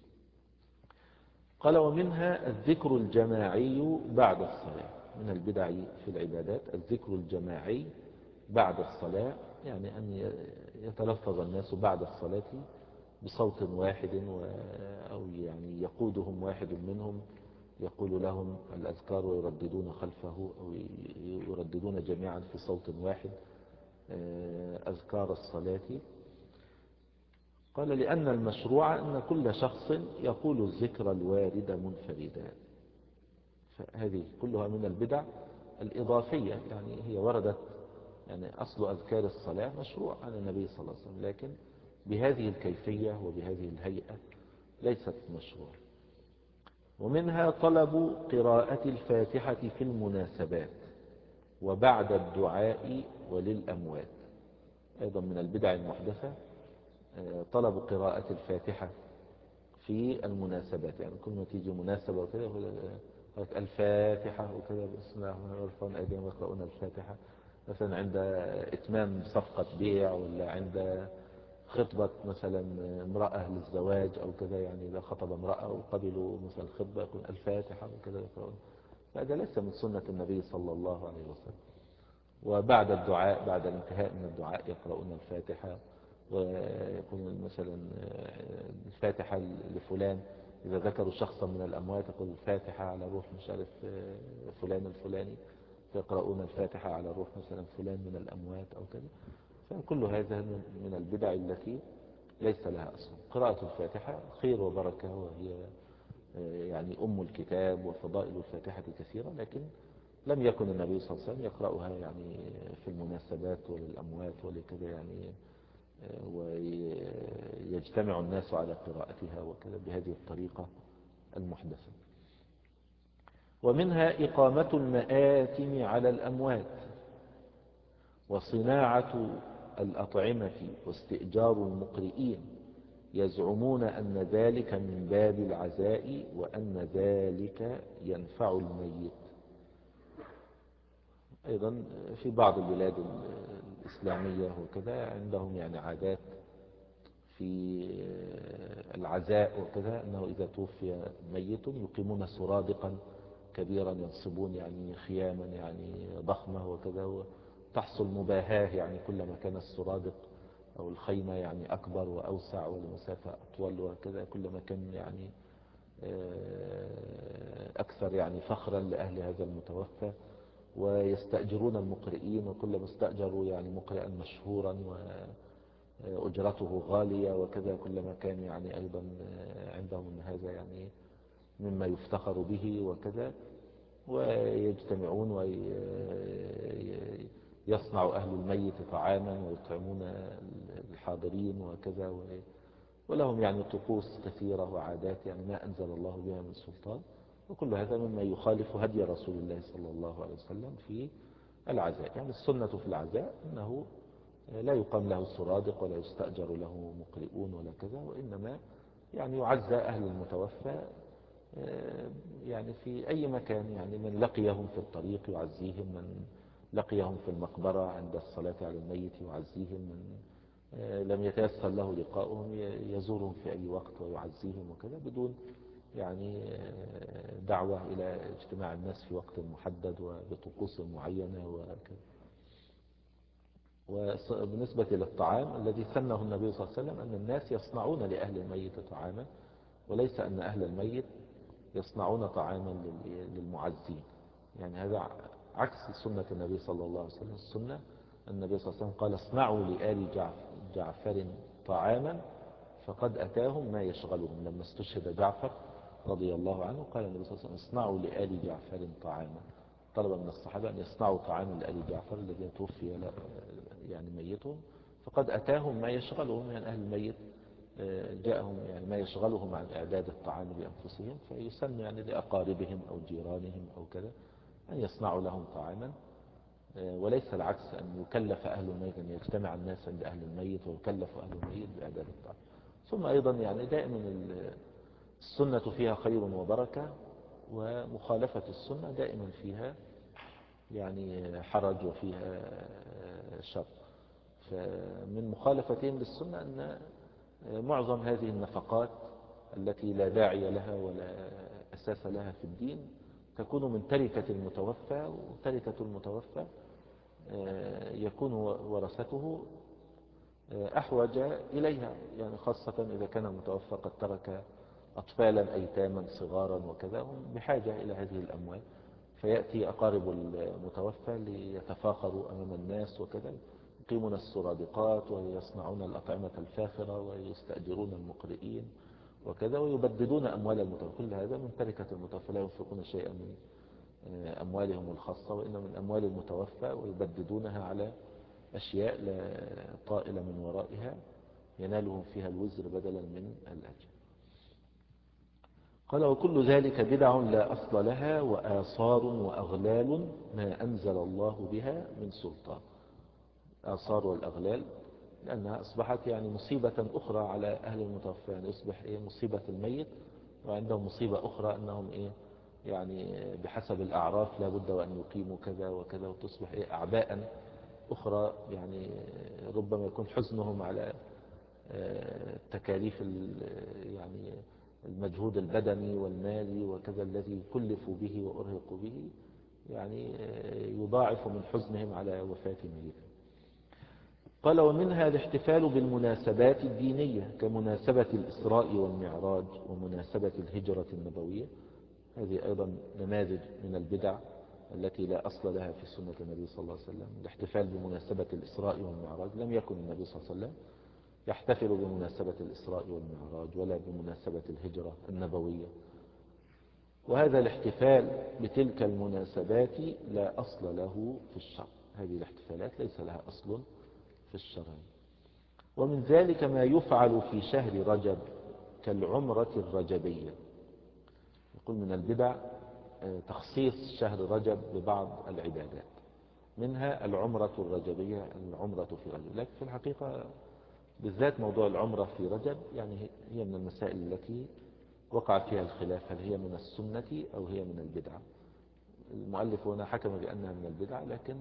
قال: ومنها الذكر الجماعي بعد الصلاة. من البدع في العبادات الذكر الجماعي بعد الصلاة، يعني أن يتلفظ الناس بعد الصلاة بصوت واحد، أو يعني يقودهم واحد منهم يقول لهم الأذكار ويرددون خلفه، أو يرددون جميعا في صوت واحد أذكار الصلاة. قال: لأن المشروع أن كل شخص يقول الذكر الوارد منفردا. فهذه كلها من البدع الإضافية، يعني هي وردت، يعني أصل أذكار الصلاة مشروع عن النبي صلى الله عليه وسلم، لكن بهذه الكيفية وبهذه الهيئة ليست مشروع. ومنها طلب قراءة الفاتحة في المناسبات وبعد الدعاء وللأموات. أيضا من البدع المحدثة طلب قراءة الفاتحة في المناسبات، يعني كل ما تيجي مناسبة وكذا يقول الفاتحة وكذا، بسم الله الرحمن الرحيم، يرفعون أيديهم ويقرؤون الفاتحة، مثلا عند إتمام صفقة بيع، ولا عند خطبة مثلا امرأة للزواج أو كذا، يعني إذا خطب امرأة وقبلوا مثلا الخطبة يقول الفاتحة وكذا يقرؤون. فهذا ليس من سنة النبي صلى الله عليه وسلم. وبعد الدعاء، بعد الانتهاء من الدعاء يقرؤون الفاتحة، ويقول مثلا الفاتحة لفلان، إذا ذكروا شخصا من الأموات يقول الفاتحة على روح مش عارف فلان الفلاني، فيقرؤون الفاتحة على روح مثلا فلان من الأموات أو كذا. فكل هذا من البدع التي ليس لها أصل. قراءة الفاتحة خير وبركة، وهي يعني أم الكتاب، وفضائل الفاتحة كثيرة، لكن لم يكن النبي صلى الله عليه وسلم يقرأها يعني في المناسبات وللأموات ولكذا، يعني ويجتمع الناس على قراءتها وكذا بهذه الطريقة المحدثة. ومنها إقامة المآتم على الأموات، وصناعة الأطعمة، واستئجار المقرئين، يزعمون أن ذلك من باب العزاء، وأن ذلك ينفع الميت. أيضا في بعض البلاد الإسلامية وكذا عندهم يعني عادات في العزاء وكذا، أنه إذا توفي ميت يقيمون سرادقا كبيرا، ينصبون يعني خياما يعني ضخمة وكذا، وتحصل مباهاة، يعني كلما كان السرادق أو الخيمة يعني أكبر وأوسع والمسافة أطول وكذا، كلما كان يعني أكثر يعني فخرا لأهل هذا المتوفى. ويستأجرون المقرئين، وكلما استأجروا يعني مقرئا مشهورا وأجرته غالية وكذا، كلما كان يعني أيضا عندهم هذا يعني مما يفتخر به وكذا. ويجتمعون ويصنع أهل الميت طعاما ويطعمون الحاضرين وكذا، ولهم يعني طقوس كثيرة وعادات يعني ما أنزل الله بها من سلطان. وكل هذا مما يخالف هدي رسول الله صلى الله عليه وسلم في العزاء. يعني السنة في العزاء أنه لا يقام له سرادق ولا يستأجر له مقرئون ولا كذا، وإنما يعني يعزى أهل المتوفى يعني في أي مكان، يعني من لقيهم في الطريق يعزيهم، من لقيهم في المقبرة عند الصلاة على الميت يعزيهم، من لم يتيسر له لقاؤهم يزورهم في أي وقت ويعزيهم وكذا، بدون يعني دعوة إلى اجتماع الناس في وقت محدد وبطقوس معينة وكذا. وبالنسبة للطعام الذي سنه النبي صلى الله عليه وسلم أن الناس يصنعون لأهل الميت طعاما، وليس أن أهل الميت يصنعون طعاما للمعزين. يعني هذا عكس سنة النبي صلى الله عليه وسلم. السنة النبي صلى الله عليه وسلم قال اصنعوا لآل جعفر طعاما فقد أتاهم ما يشغلهم. لما استشهد جعفر رضي الله عنه قال النبي صلى الله عليه وسلم اصنعوا لآل جعفر طعاما، طلب من الصحابة أن يصنعوا طعاما لآل جعفر الذين توفي يعني ميتهم، فقد أتاهم ما يشغلهم. يعني أهل الميت جاءهم يعني ما يشغلهم عن إعداد الطعام بأنفسهم، فيسن يعني لأقاربهم أو جيرانهم أو كذا أن يصنعوا لهم طعاما، وليس العكس أن يكلف أهل الميت أن يجتمع الناس عند أهل الميت ويكلف أهل الميت بإعداد الطعام. ثم أيضا يعني دائما السنة فيها خير وبركة، ومخالفة السنة دائما فيها يعني حرج وفيها شر. فمن مخالفتهم للسنة أن معظم هذه النفقات التي لا داعي لها ولا أساس لها في الدين تكون من تركة المتوفى، وتركة المتوفى يكون ورثته أحوج إليها، يعني خاصة إذا كان المتوفى قد ترك أطفالا أيتاما صغارا وكذا، هم بحاجة إلى هذه الأموال. فيأتي أقارب المتوفى ليتفاخروا أمام الناس وكذا، يقيمون السرادقات ويصنعون الأطعمة الفاخرة ويستأجرون المقرئين وكذا، ويبددون أموال المتوفى. كل هذا من تركة المتوفى، لا ينفقون شيئا من أموالهم الخاصة وإنما من أموال المتوفى، ويبددونها على أشياء لا طائل من ورائها ينالهم فيها الوزر بدلا من الأجر. قال وكل ذلك بدع لا أصل لها وآثار وأغلال ما أنزل الله بها من سلطان. آثار والأغلال لأنها أصبحت يعني مصيبة أخرى على أهل المتوفى، يعني يصبح إيه مصيبة الميت، وعندهم مصيبة أخرى أنهم إيه يعني بحسب الأعراف لا بد وأن يقيموا كذا وكذا، وتصبح إيه أعباء أخرى. يعني ربما يكون حزنهم على تكاليف يعني المجهود البدني والمالي وكذا الذي كلفوا به وأرهقوا به، يعني يضاعف من حزنهم على وفاة ميتهم. قال ومنها الاحتفال بالمناسبات الدينية كمناسبة الإسراء والمعراج ومناسبة الهجرة النبوية. هذه أيضا نماذج من البدع التي لا أصل لها في سنة النبي صلى الله عليه وسلم. الاحتفال بمناسبة الإسراء والمعراج، لم يكن النبي صلى الله عليه وسلم يحتفل بمناسبة الإسراء والمعراج ولا بمناسبة الهجرة النبوية. وهذا الاحتفال بتلك المناسبات لا أصل له في الشرع. هذه الاحتفالات ليس لها أصل في الشرع. ومن ذلك ما يفعل في شهر رجب كالعمرة الرجبية. يقول من البدع تخصيص شهر رجب ببعض العبادات، منها العمرة الرجبية، العمرة في رجب. لكن في الحقيقة بالذات موضوع العمرة في رجب يعني هي من المسائل التي وقع فيها الخلاف، هل هي من السنة أو هي من البدعة. المؤلف هنا حكم بأنها من البدعة، لكن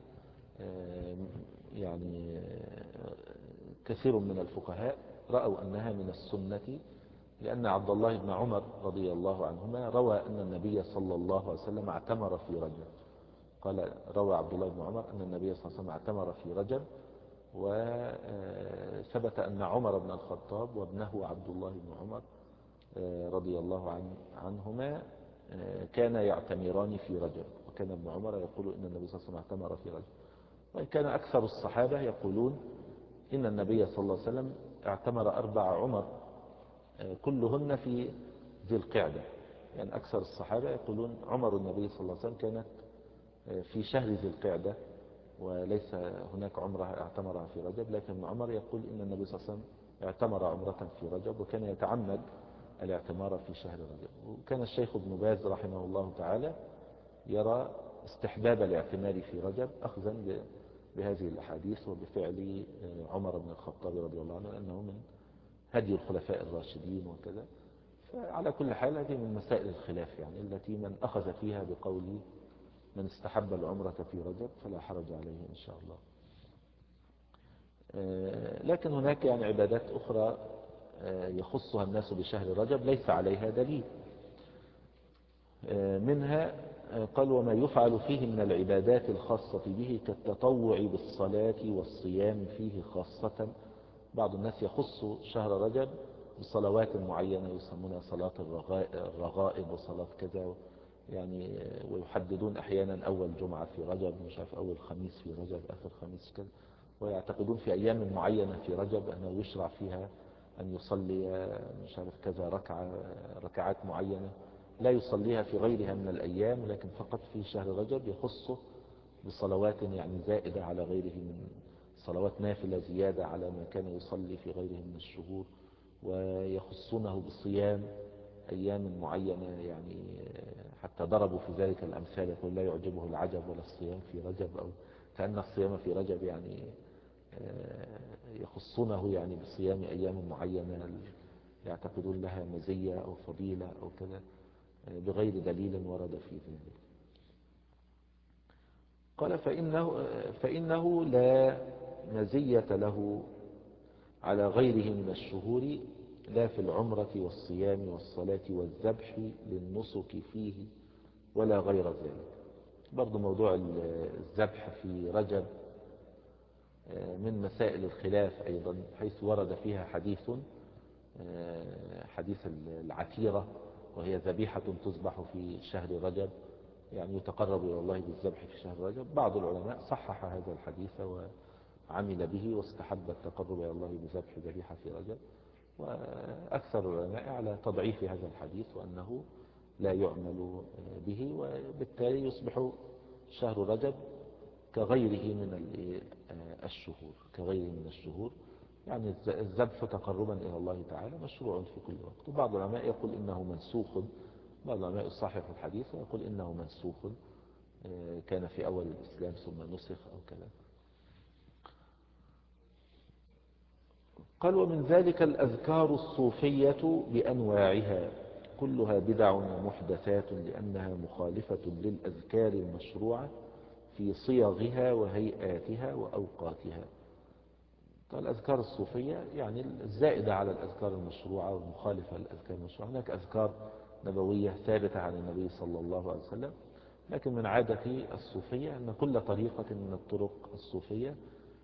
يعني كثير من الفقهاء رأوا أنها من السنة، لأن عبد الله بن عمر رضي الله عنهما روى أن النبي صلى الله عليه وسلم اعتمر في رجب. قال روى عبد الله بن عمر أن النبي صلى الله عليه وسلم اعتمر في رجب، وثبت أن عمر بن الخطاب وابنه عبد الله بن عمر رضي الله عن عنهما كان يعتمران في رجب، وكان ابن عمر يقول إن النبي صلى الله عليه وسلم اعتمر في رجب. وإن كان أكثر الصحابة يقولون إن النبي صلى الله عليه وسلم اعتمر أربع عمر كلهن في ذي القعدة. يعني أكثر الصحابة يقولون عمر النبي صلى الله عليه وسلم كانت في شهر ذي القعدة، وليس هناك عمرة اعتمرها في رجب. لكن ابن عمر يقول إن النبي صلى الله عليه وسلم اعتمر عمرة في رجب، وكان يتعمد الاعتمار في شهر رجب. وكان الشيخ ابن باز رحمه الله تعالى يرى استحباب الاعتمار في رجب أخذا بهذه الأحاديث وبفعل عمر بن الخطاب رضي الله عنه، لأنه من هدي الخلفاء الراشدين وكذا. فعلى كل حال هذه من مسائل الخلاف، يعني التي من أخذ فيها بقول من استحب العمرة في رجب فلا حرج عليه إن شاء الله. لكن هناك يعني عبادات أخرى يخصها الناس بشهر رجب ليس عليها دليل. منها قال وما يفعل فيه من العبادات الخاصة به كالتطوع بالصلاة والصيام فيه خاصة. بعض الناس يخص شهر رجب بصلوات معينة يسمونها صلاة الرغائب وصلاة كذا يعني، ويحددون أحيانا أول جمعة في رجب، مش عارف أول خميس في رجب، آخر خميس كذا، ويعتقدون في أيام معينة في رجب أنه يشرع فيها أن يصلي مش عارف كذا ركعة ركعات معينة لا يصليها في غيرها من الأيام، لكن فقط في شهر رجب يخصه بصلوات يعني زائدة على غيره من صلوات نافلة زيادة على ما كان يصلي في غيره من الشهور. ويخصونه بصيام أيام معينة يعني، حتى ضربوا في ذلك الأمثال، يقول لا يعجبه العجب ولا الصيام في رجب، أو كأن الصيام في رجب يعني يخصونه يعني بصيام أيام معينة يعتقدون لها مزية أو فضيلة أو كذا بغير دليل ورد في ذلك. قال فإنه, فإنه لا مزية له على غيره من الشهور لا في العمرة والصيام والصلاة والذبح للنسك فيه ولا غير ذلك. برضو موضوع الذبح في رجب من مسائل الخلاف أيضا، حيث ورد فيها حديث حديث العتيرة، وهي ذبيحة تذبح في شهر رجب يعني يتقرب إلى الله بالذبح في شهر رجب. بعض العلماء صحح هذا الحديث وعمل به واستحب التقرب إلى الله بذبح ذبيحة في رجب، وأكثر العلماء على تضعيف هذا الحديث وأنه لا يعمل به، وبالتالي يصبح شهر رجب كغيره من الشهور كغيره من الشهور يعني الذبح تقربا إلى الله تعالى مشروع في كل وقت. وبعض العلماء يقول إنه منسوخ، بعض العلماء يصحح الحديث ويقول إنه منسوخ كان في أول الإسلام ثم نسخ أو كذا. قال ومن ذلك الأذكار الصوفية بأنواعها كلها بدع ومحدثات لأنها مخالفة للأذكار المشروعة في صيغها وهيئاتها وأوقاتها. الأذكار الصوفية يعني الزائدة على الأذكار المشروعة والمخالفة للأذكار المشروعة. هناك أذكار نبوية ثابتة عن النبي صلى الله عليه وسلم، لكن من عادة الصوفية أن كل طريقة من الطرق الصوفية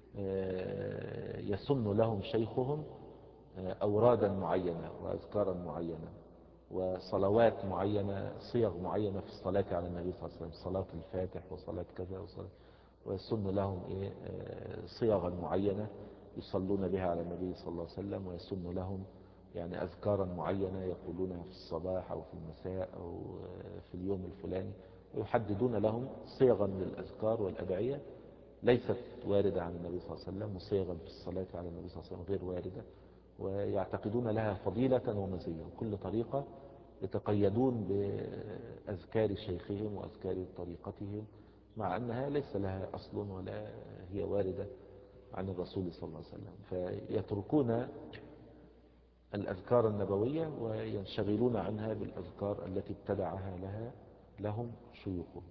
يسن لهم شيخهم أورادا معينة وأذكارا معينة وصلوات معينة، صيغ معينة في الصلاة على النبي صلى الله عليه وسلم، صلاة الفاتح وصلاة كذا وصلاة، ويسن لهم إيه صيغا معينة يصلون بها على النبي صلى الله عليه وسلم، ويسن لهم يعني أذكارا معينة يقولونها في الصباح أو في المساء أو في اليوم الفلاني، ويحددون لهم صيغا للأذكار والأدعية ليست واردة عن النبي صلى الله عليه وسلم، وصيغا في الصلاة على النبي صلى الله عليه وسلم غير واردة، ويعتقدون لها فضيلة ومزية. وكل طريقة يتقيدون بأذكار شيخهم وأذكار طريقتهم مع أنها ليس لها أصل ولا هي واردة عن الرسول صلى الله عليه وسلم، فيتركون الأذكار النبوية وينشغلون عنها بالأذكار التي ابتدعها لها لهم شيوخهم،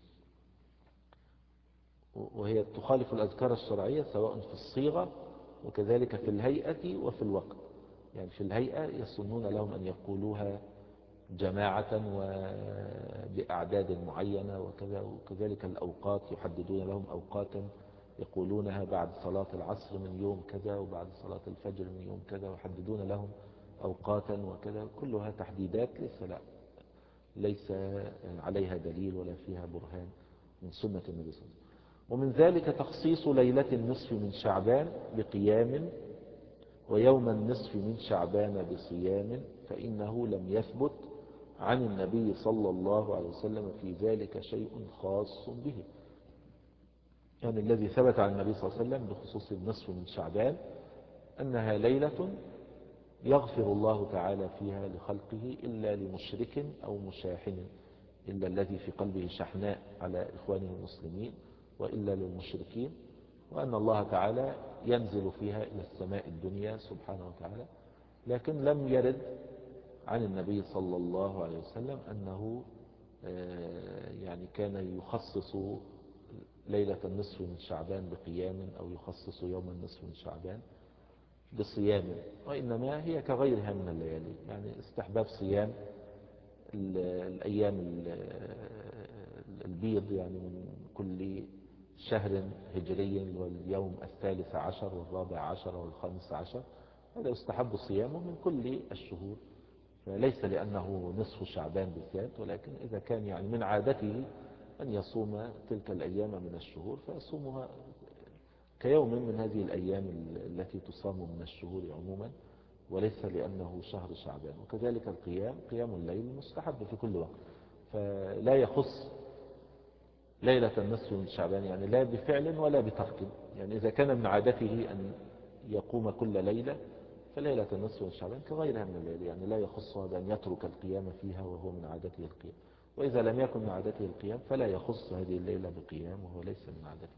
وهي تخالف الأذكار الشرعية سواء في الصيغة وكذلك في الهيئة وفي الوقت. يعني في الهيئة يسنون لهم أن يقولوها جماعة وبأعداد معينة وكذا، وكذلك الأوقات يحددون لهم أوقاتا يقولونها بعد صلاة العصر من يوم كذا وبعد صلاة الفجر من يوم كذا، ويحددون لهم أوقاتا وكذا، كلها تحديدات ليس لا ليس عليها دليل ولا فيها برهان من سنة النبي صلى الله عليه وسلم. ومن ذلك تخصيص ليلة النصف من شعبان بقيام ويوم النصف من شعبان بصيام، فإنه لم يثبت عن النبي صلى الله عليه وسلم في ذلك شيء خاص به. يعني الذي ثبت عن النبي صلى الله عليه وسلم بخصوص النصف من شعبان أنها ليلة يغفر الله تعالى فيها لخلقه إلا لمشرك أو مشاحن، إلا الذي في قلبه شحناء على إخوانه المسلمين وإلا للمشركين، وأن الله تعالى ينزل فيها إلى السماء الدنيا سبحانه وتعالى. لكن لم يرد عن النبي صلى الله عليه وسلم أنه يعني كان يخصص ليلة النصف من شعبان بقيام أو يخصص يوم النصف من شعبان بصيام، وإنما هي كغيرها من الليالي. يعني استحباب صيام الأيام البيض، يعني من كل شهر هجري واليوم الثالث عشر والرابع عشر والخامس عشر، هذا يستحب صيامه من كل الشهور، فليس لأنه نصف شعبان بالذات، ولكن إذا كان يعني من عادته أن يصوم تلك الأيام من الشهور فيصومها كيوم من هذه الأيام التي تصام من الشهور عموما، وليس لأنه شهر شعبان. وكذلك القيام، قيام الليل مستحب في كل وقت، فلا يخص ليلة النصف من شعبان، يعني لا بفعل ولا بترك. يعني إذا كان من عادته أن يقوم كل ليلة فليلة النصف من شعبان كغيرها من الليل، يعني لا يخصها بأن يترك القيام فيها وهو من عادته القيام. وإذا لم يكن من عادته القيام فلا يخص هذه الليلة بقيام وهو ليس من عادته.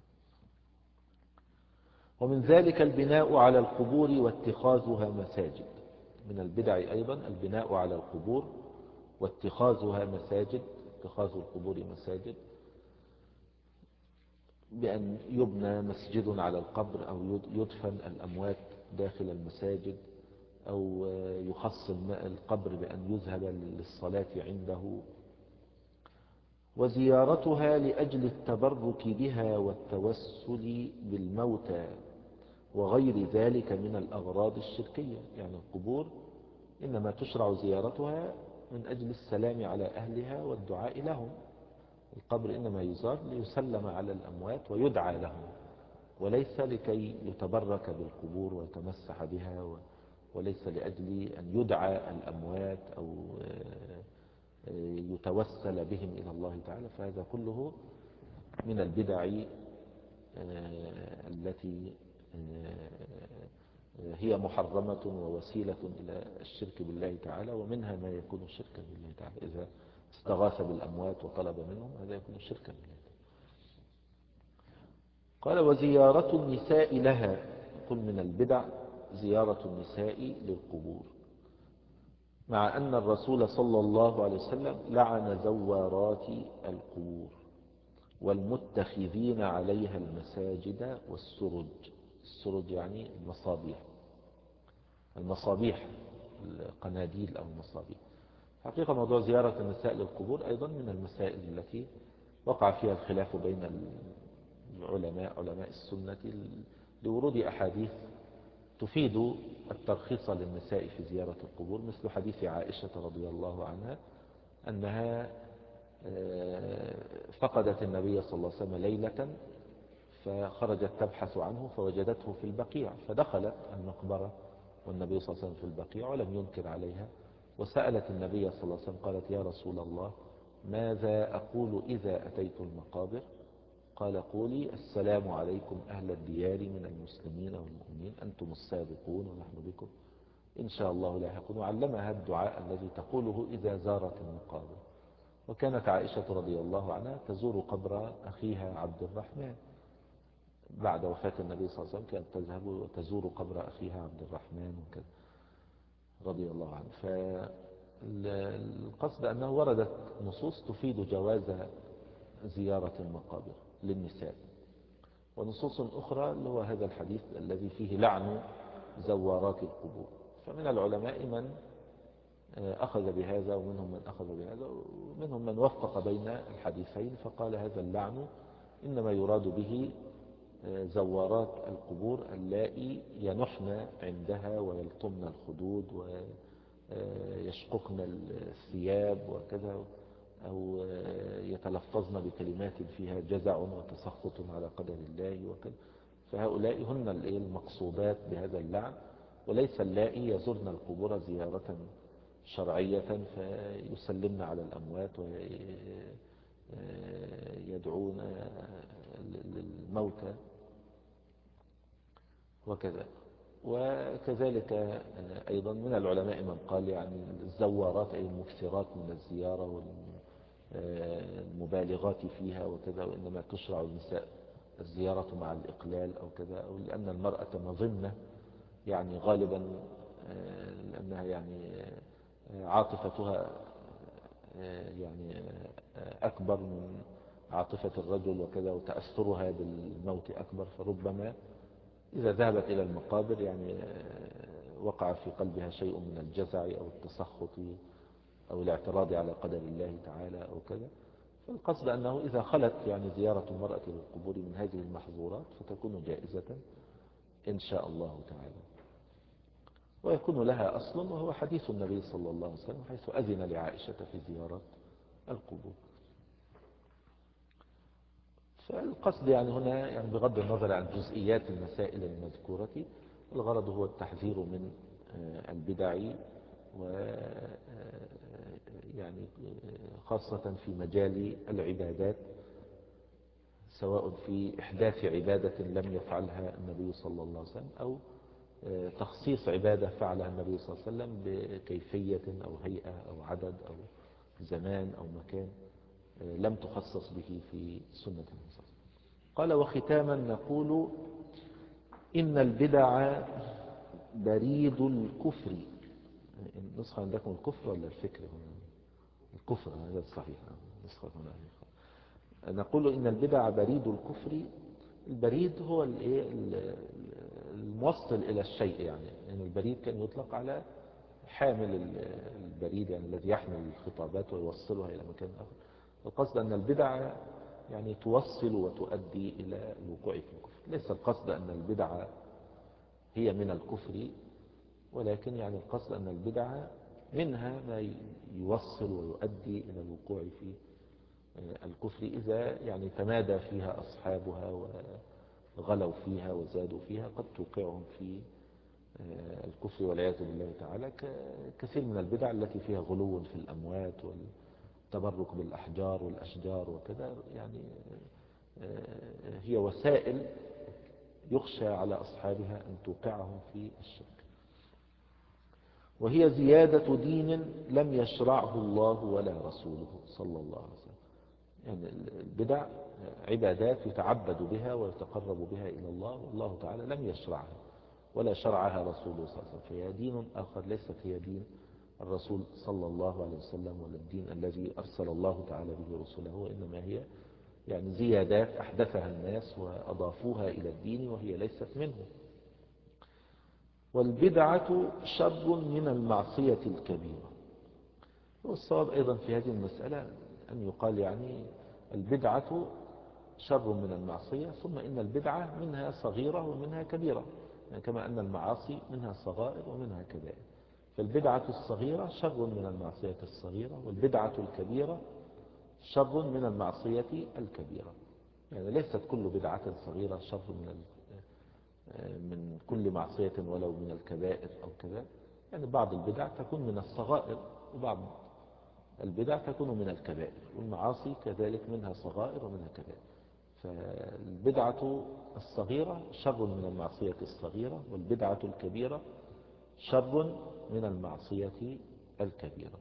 ومن ذلك البناء على القبور واتخاذها مساجد. من البدع أيضا البناء على القبور واتخاذها مساجد، اتخاذ القبور مساجد، بأن يبنى مسجد على القبر أو يدفن الأموات داخل المساجد، أو يخص القبر بأن يذهب للصلاة عنده، وزيارتها لأجل التبرك بها والتوسل بالموتى وغير ذلك من الأغراض الشركية. يعني القبور إنما تشرع زيارتها من أجل السلام على أهلها والدعاء لهم. القبر إنما يزار ليسلم على الأموات ويدعى لهم، وليس لكي يتبرك بالقبور ويتمسح بها، وليس لأجل أن يدعى الأموات أو يتوسل بهم إلى الله تعالى. فهذا كله من البدع التي هي محرمة ووسيلة إلى الشرك بالله تعالى، ومنها ما يكون شركا بالله تعالى. إذا استغاث بالأموات وطلب منهم هذا يكون شركا بالله تعالى. قال وزيارة النساء لها، يقول من البدع زيارة النساء للقبور، مع أن الرسول صلى الله عليه وسلم لعن زوارات القبور والمتخذين عليها المساجد والسرج. السرج يعني المصابيح، المصابيح القناديل أو المصابيح. حقيقة موضوع زيارة النساء للقبور أيضا من المسائل التي وقع فيها الخلاف بين العلماء علماء السنة لورود أحاديث تفيد الترخيص للنساء في زيارة القبور، مثل حديث عائشة رضي الله عنها أنها فقدت النبي صلى الله عليه وسلم ليلة فخرجت تبحث عنه فوجدته في البقيع، فدخلت المقبرة والنبي صلى الله عليه وسلم في البقيع ولم ينكر عليها، وسألت النبي صلى الله عليه وسلم قالت يا رسول الله ماذا أقول إذا أتيت المقابر؟ قال قولي السلام عليكم أهل الديار من المسلمين والمؤمنين، أنتم السابقون ونحن بكم إن شاء الله لاحقون. وعلمها الدعاء الذي تقوله إذا زارت المقابر. وكانت عائشة رضي الله عنها تزور قبر أخيها عبد الرحمن بعد وفاة النبي صلى الله عليه وسلم، كانت تذهب وتزور قبر أخيها عبد الرحمن وكذا رضي الله عنه. فالقصد أنه وردت نصوص تفيد جواز زيارة المقابر للنساء، ونصوص أخرى اللي هو هذا الحديث الذي فيه لعن زوارات القبور. فمن العلماء من أخذ بهذا ومنهم من أخذ بهذا ومنهم من وفق بين الحديثين، فقال هذا اللعن إنما يراد به زوارات القبور اللائي ينحن عندها ويلطمن الخدود ويشققن الثياب وكذا، أو يتلفظن بكلمات فيها جزع وتسخط على قدر الله وكذا، فهؤلاء هن المقصودات بهذا اللعن، وليس اللائي يزرن القبور زيارة شرعية فيسلمن على الأموات ويدعون للموتى وكذا. وكذلك أيضا من العلماء من قال يعني الزوارات أي المكثرات من الزيارة والمبالغات فيها وكذا، وإنما تشرع النساء الزيارة مع الإقلال أو كذا، أو لأن المرأة مظنة يعني غالبا لأنها يعني عاطفتها يعني أكبر من عاطفة الرجل وكذا وتأثرها بالموت أكبر، فربما إذا ذهبت إلى المقابر يعني وقع في قلبها شيء من الجزع أو التسخط أو الاعتراض على قدر الله تعالى أو كذا. فالقصد أنه إذا خلت يعني زيارة المرأة للقبور من هذه المحظورات فتكون جائزة إن شاء الله تعالى، ويكون لها أصل وهو حديث النبي صلى الله عليه وسلم حيث أذن لعائشة في زيارة القبور. فالقصد يعني هنا يعني بغض النظر عن جزئيات المسائل المذكورة، الغرض هو التحذير من البدع، و يعني خاصة في مجال العبادات، سواء في إحداث عبادة لم يفعلها النبي صلى الله عليه وسلم أو تخصيص عبادة فعلها النبي صلى الله عليه وسلم بكيفية أو هيئة أو عدد أو زمان أو مكان لم تخصص به في سنة النبي صلى الله عليه وسلم. قال: وختاما نقول إن البدع بريد الكفر. النسخة عندكم الكفر ولا الفكر هنا؟ الكفر هذا الصحيح. نسخة هنا. نقول إن البدع بريد الكفر. البريد هو الموصل إلى الشيء، يعني يعني البريد كان يطلق على حامل البريد، يعني الذي يحمل الخطابات ويوصلها إلى مكان آخر. القصد أن البدع يعني توصل وتؤدي إلى الوقوع في الكفر. ليس القصد أن البدع هي من الكفر، ولكن يعني القصد أن البدع منها ما يوصل ويؤدي إلى الوقوع في الكفر إذا يعني تمادى فيها أصحابها وغلوا فيها وزادوا فيها، قد توقعهم في الكفر والعياذ بالله تعالى، كثير من البدع التي فيها غلو في الأموات والتبرك بالأحجار والأشجار وكذا، يعني هي وسائل يخشى على أصحابها أن توقعهم في الشرك. وهي زيادة دين لم يشرعه الله ولا رسوله صلى الله عليه وسلم. يعني البدع عبادات يتعبد بها ويتقرب بها إلى الله، والله تعالى لم يشرعها ولا شرعها رسوله صلى الله عليه وسلم، فهي دين آخر ليست هي دين الرسول صلى الله عليه وسلم ولا الدين الذي أرسل الله تعالى به رسوله، وإنما هي يعني زيادات أحدثها الناس وأضافوها إلى الدين وهي ليست منه. والبدعة شر من المعصية الكبيرة. والصواب أيضا في هذه المسألة أن يقال يعني البدعة شر من المعصية، ثم إن البدعة منها صغيرة ومنها كبيرة، يعني كما أن المعاصي منها صغائر ومنها كبائر. فالبدعة الصغيرة شر من المعصية الصغيرة، والبدعة الكبيرة شر من المعصية الكبيرة. يعني ليست كل بدعة صغيرة شر من من كل معصية ولو من الكبائر أو كذا. يعني بعض البدع تكون من الصغائر وبعض البدع تكون من الكبائر، والمعاصي كذلك منها صغائر ومنها كبائر. فالبدعة الصغيرة شر من المعصية الصغيرة، والبدعة الكبيرة شر من المعصية الكبيرة.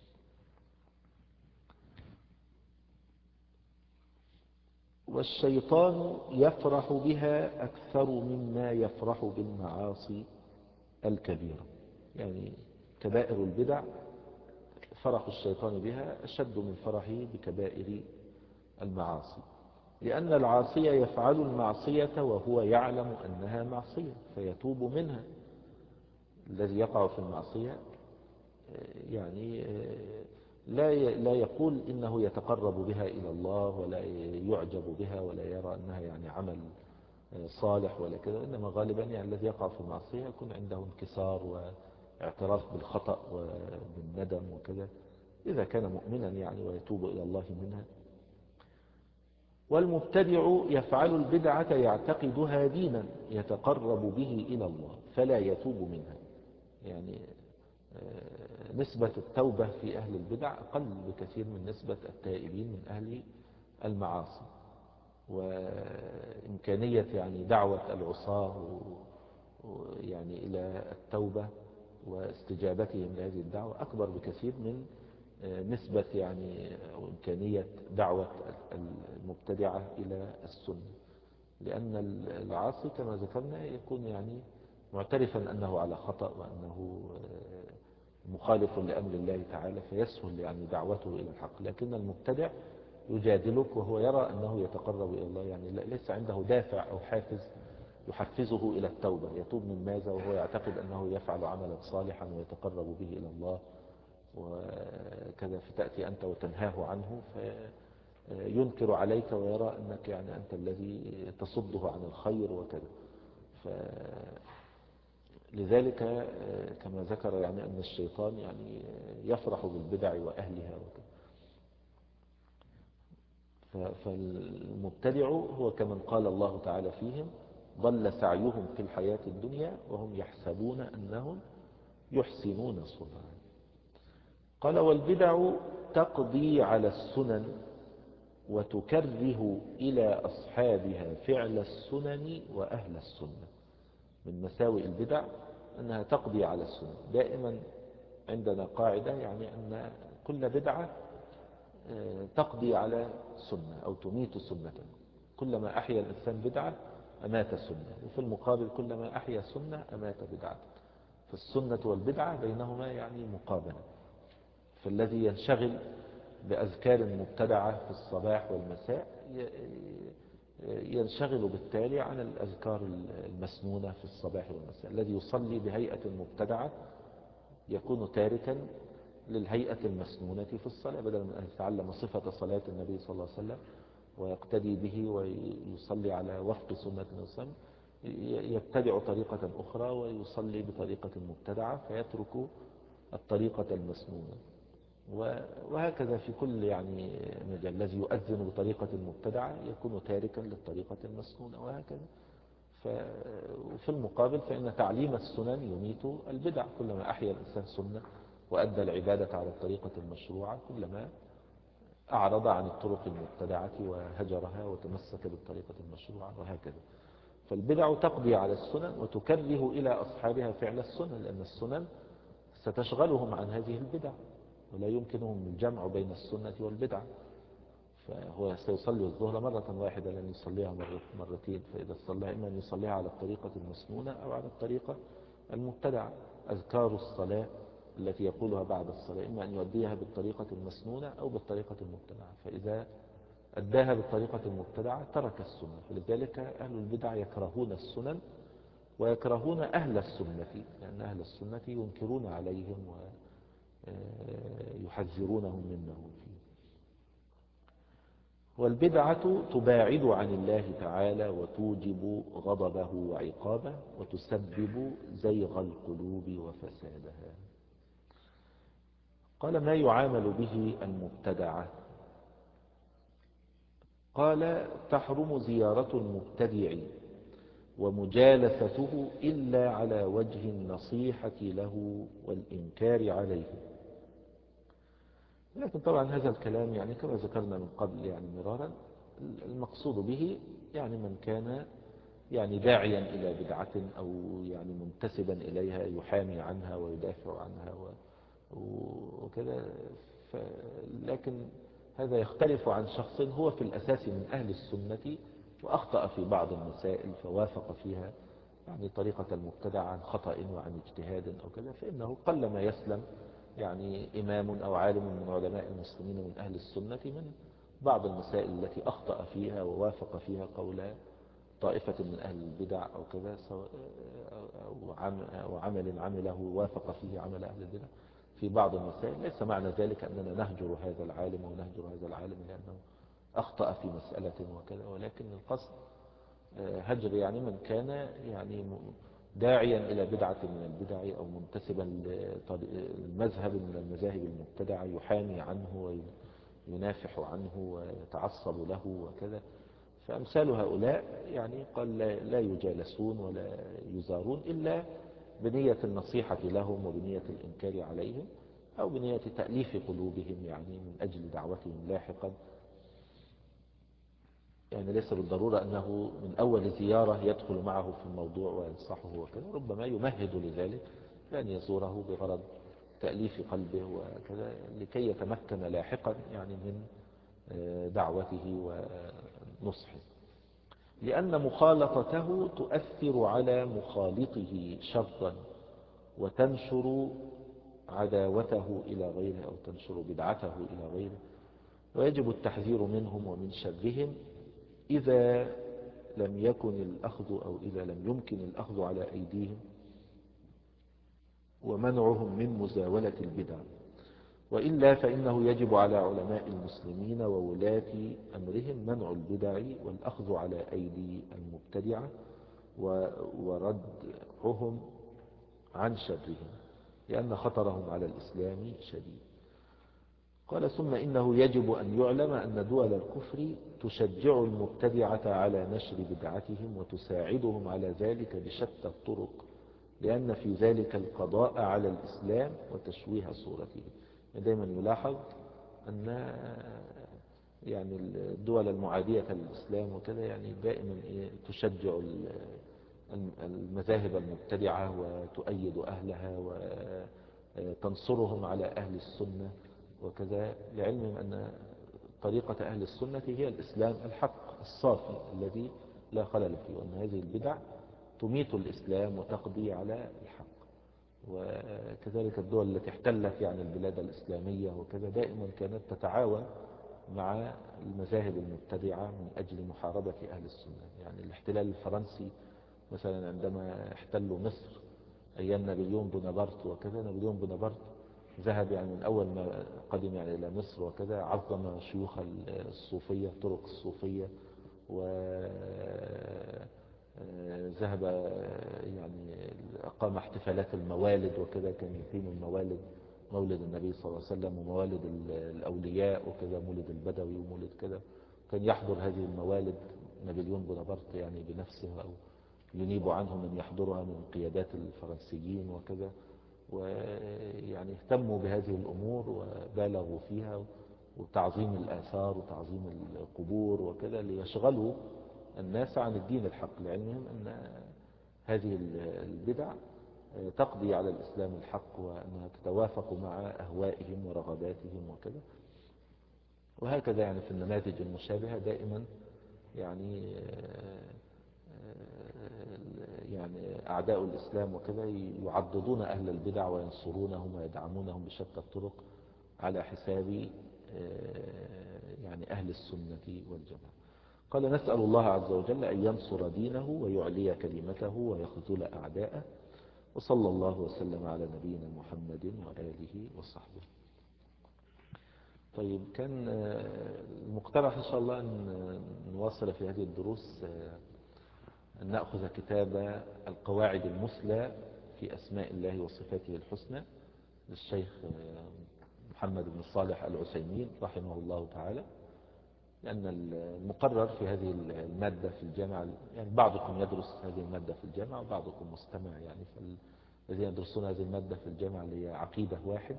والشيطان يفرح بها أكثر مما يفرح بالمعاصي الكبيرة. يعني كبائر البدع فرح الشيطان بها أشد من فرحه بكبائر المعاصي، لأن العاصي يفعل المعصية وهو يعلم أنها معصية فيتوب منها. الذي يقع في المعصية يعني لا لا يقول إنه يتقرب بها إلى الله ولا يعجب بها ولا يرى أنها يعني عمل صالح ولا كذا، إنما غالبا يعني الذي يقع في المعصية يكون عنده انكسار واعتراف بالخطأ وبالندم وكذا، إذا كان مؤمنا يعني ويتوب إلى الله منها. والمبتدع يفعل البدعة يعتقدها دينا يتقرب به إلى الله فلا يتوب منها. يعني نسبة التوبة في أهل البدع أقل بكثير من نسبة التائبين من أهل المعاصي، وإمكانية يعني دعوة العصاة يعني إلى التوبة واستجابتهم لهذه الدعوة أكبر بكثير من نسبة يعني أو إمكانية دعوة المبتدعة إلى السنة، لأن العاصي كما ذكرنا يكون يعني معترفا أنه على خطأ وأنه مخالف لأمر الله تعالى فيسهل يعني دعوته إلى الحق، لكن المبتدع يجادلك وهو يرى أنه يتقرب إلى الله، يعني ليس عنده دافع أو حافز يحفزه إلى التوبة. يتوب من ماذا وهو يعتقد أنه يفعل عملا صالحا ويتقرب به إلى الله وكذا، فتأتي أنت وتنهاه عنه فينكر عليك ويرى أنك يعني أنت الذي تصده عن الخير وكذا. لذلك كما ذكر يعني أن الشيطان يعني يفرح بالبدع وأهلها وكذا. فالمبتدع هو كمن قال الله تعالى فيهم ضل سعيهم في الحياة الدنيا وهم يحسبون أنهم يحسنون صنعا. قال والبدع تقضي على السنن وتكره إلى أصحابها فعل السنن وأهل السنة. من مساوئ البدع أنها تقضي على السنن. دائما عندنا قاعدة يعني أن كل بدعة تقضي على سنة أو تميت سنة. كلما أحيا الإنسان بدعة أمات سنة، وفي المقابل كلما أحيا سنة أمات بدعة. فالسنة والبدعة بينهما يعني مقابلة. فالذي ينشغل بأذكار مبتدعة في الصباح والمساء ينشغل بالتالي عن الأذكار المسنونة في الصباح والمساء. الذي يصلي بهيئة مبتدعة يكون تاركا للهيئة المسنونة في الصلاة، بدل من أن يتعلم صفة صلاة النبي صلى الله عليه وسلم ويقتدي به ويصلي على وفق سنة النبي، يبتدع طريقة أخرى ويصلي بطريقة مبتدعة فيترك الطريقة المسنونة. وهكذا في كل يعني مجال. الذي يؤذن بطريقة مبتدعة يكون تاركا للطريقة المسنونة وهكذا. وفي المقابل فإن تعليم السنن يميت البدع. كلما أحيا الإنسان سنة وأدى العبادة على الطريقة المشروعة كلما أعرض عن الطرق المبتدعة وهجرها وتمسك بالطريقة المشروعة وهكذا. فالبدع تقضي على السنن وتكره إلى أصحابها فعل السنن، لأن السنن ستشغلهم عن هذه البدع ولا يمكنهم الجمع بين السنة والبدع. فهو سيصلي الظهر مرة واحدة لن يصليها مرتين، فإذا صلى إما أن يصليها على الطريقة المسنونة أو على الطريقة المبتدعة. أذكار الصلاة التي يقولها بعد الصلاة إما أن يؤديها بالطريقة المسنونة أو بالطريقة المبتدعة. فإذا أداها بالطريقة المبتدعة ترك السنة. فلذلك أهل البدع يكرهون السنن ويكرهون أهل السنة، لأن أهل السنة ينكرون عليهم ويحذرونهم مما فيه. والبدعة تباعد عن الله تعالى وتوجب غضبه وعقابه وتسبب زيغ القلوب وفسادها. قال ما يعامل به المبتدعة؟ قال تحرم زيارة المبتدع ومجالسته إلا على وجه النصيحة له والإنكار عليه. لكن طبعا هذا الكلام يعني كما ذكرنا من قبل يعني مرارا المقصود به يعني من كان يعني داعيا إلى بدعة أو يعني منتسبا إليها يحامي عنها ويدافع عنها وكذا. لكن هذا يختلف عن شخص هو في الأساس من أهل السنة وأخطأ في بعض المسائل فوافق فيها يعني طريقة المبتدع عن خطأ وعن اجتهاد أو كذا، فإنه قلما يسلم يعني إمام أو عالم من علماء المسلمين من أهل السنة من بعض المسائل التي أخطأ فيها ووافق فيها قول طائفة من أهل البدع أو كذا، أو عمل عمله وافق فيه عمل أهل البدع في بعض المسائل. ليس معنى ذلك أننا نهجر هذا العالم ونهجر هذا العالم لأنه أخطأ في مسألة وكذا، ولكن القصد هجر يعني من كان يعني داعيا إلى بدعة من البدع أو منتسبا لمذهب من المذاهب المبتدعة يحامي عنه وينافح عنه ويتعصب له وكذا. فأمثال هؤلاء يعني قال لا يجالسون ولا يزارون إلا بنية النصيحة لهم وبنية الإنكار عليهم أو بنية تأليف قلوبهم يعني من أجل دعوتهم لاحقا. يعني ليس بالضرورة أنه من أول زيارة يدخل معه في الموضوع وينصحه وكذا، ربما يمهد لذلك بأن يزوره بغرض تأليف قلبه وكذا لكي يتمكن لاحقا يعني من دعوته ونصحه. لأن مخالطته تؤثر على مخالطه شرا وتنشر عداوته إلى غيره أو تنشر بدعته إلى غيره. ويجب التحذير منهم ومن شرهم إذا لم يكن الأخذ أو إذا لم يمكن الأخذ على أيديهم ومنعهم من مزاولة البدع، وإلا فإنه يجب على علماء المسلمين وولاة أمرهم منع البدع والأخذ على أيدي المبتدعة وردعهم عن شرهم، لأن خطرهم على الإسلام شديد. قال ثم إنه يجب أن يعلم أن دول الكفر تشجع المبتدعة على نشر بدعتهم وتساعدهم على ذلك بشتى الطرق، لأن في ذلك القضاء على الإسلام وتشويه صورته. دائما يلاحظ أن يعني الدول المعادية للإسلام وكذا يعني دائما تشجع المذاهب المبتدعة وتؤيد أهلها وتنصرهم على أهل السنة وكذا، لعلمهم أن طريقة أهل السنة هي الإسلام الحق الصافي الذي لا خلل فيه، وأن هذه البدع تميت الإسلام وتقضي على الحق. وكذلك الدول التي احتلت يعني البلاد الإسلامية وكذا دائما كانت تتعاون مع المذاهب المبتدعة من أجل محاربة أهل السنة. يعني الاحتلال الفرنسي مثلا عندما احتلوا مصر أيام نابليون بونابرت وكذا، نابليون بونابرت ذهب يعني من أول ما قدم يعني إلى مصر وكذا عظم شيوخ الصوفية طرق الصوفية، وذهب يعني أقام احتفالات الموالد وكذا، كان يقيم الموالد مولد النبي صلى الله عليه وسلم وموالد الأولياء وكذا، مولد البدوي ومولد كذا، كان يحضر هذه الموالد نابليون بونابرت يعني بنفسه أو ينيب عنه من يحضرها من قيادات الفرنسيين وكذا، ويعني اهتموا بهذه الأمور وبالغوا فيها وتعظيم الآثار وتعظيم القبور وكذا، ليشغلوا الناس عن الدين الحق، لعلمهم أن هذه البدع تقضي على الإسلام الحق وأنها تتوافق مع أهوائهم ورغباتهم وكذا. وهكذا يعني في النماذج المشابهة دائما يعني يعني أعداء الإسلام وكذا يعضدون أهل البدع وينصرونهم ويدعمونهم بشتى الطرق على حساب يعني أهل السنة والجماعة. قال نسأل الله عز وجل أن ينصر دينه ويعلي كلمته ويخذل أعداءه، وصلى الله وسلم على نبينا محمد وآله وصحبه. طيب كان المقترح إن شاء الله أن نواصل في هذه الدروس أن نأخذ كتاب القواعد المثلى في أسماء الله وصفاته الحسنى للشيخ محمد بن صالح العثيمين رحمه الله تعالى، لأن المقرر في هذه المادة في الجامعة يعني بعضكم يدرس هذه المادة في الجامعة وبعضكم مستمع، يعني فالذين يدرسون هذه المادة في الجامعة اللي هي عقيدة واحد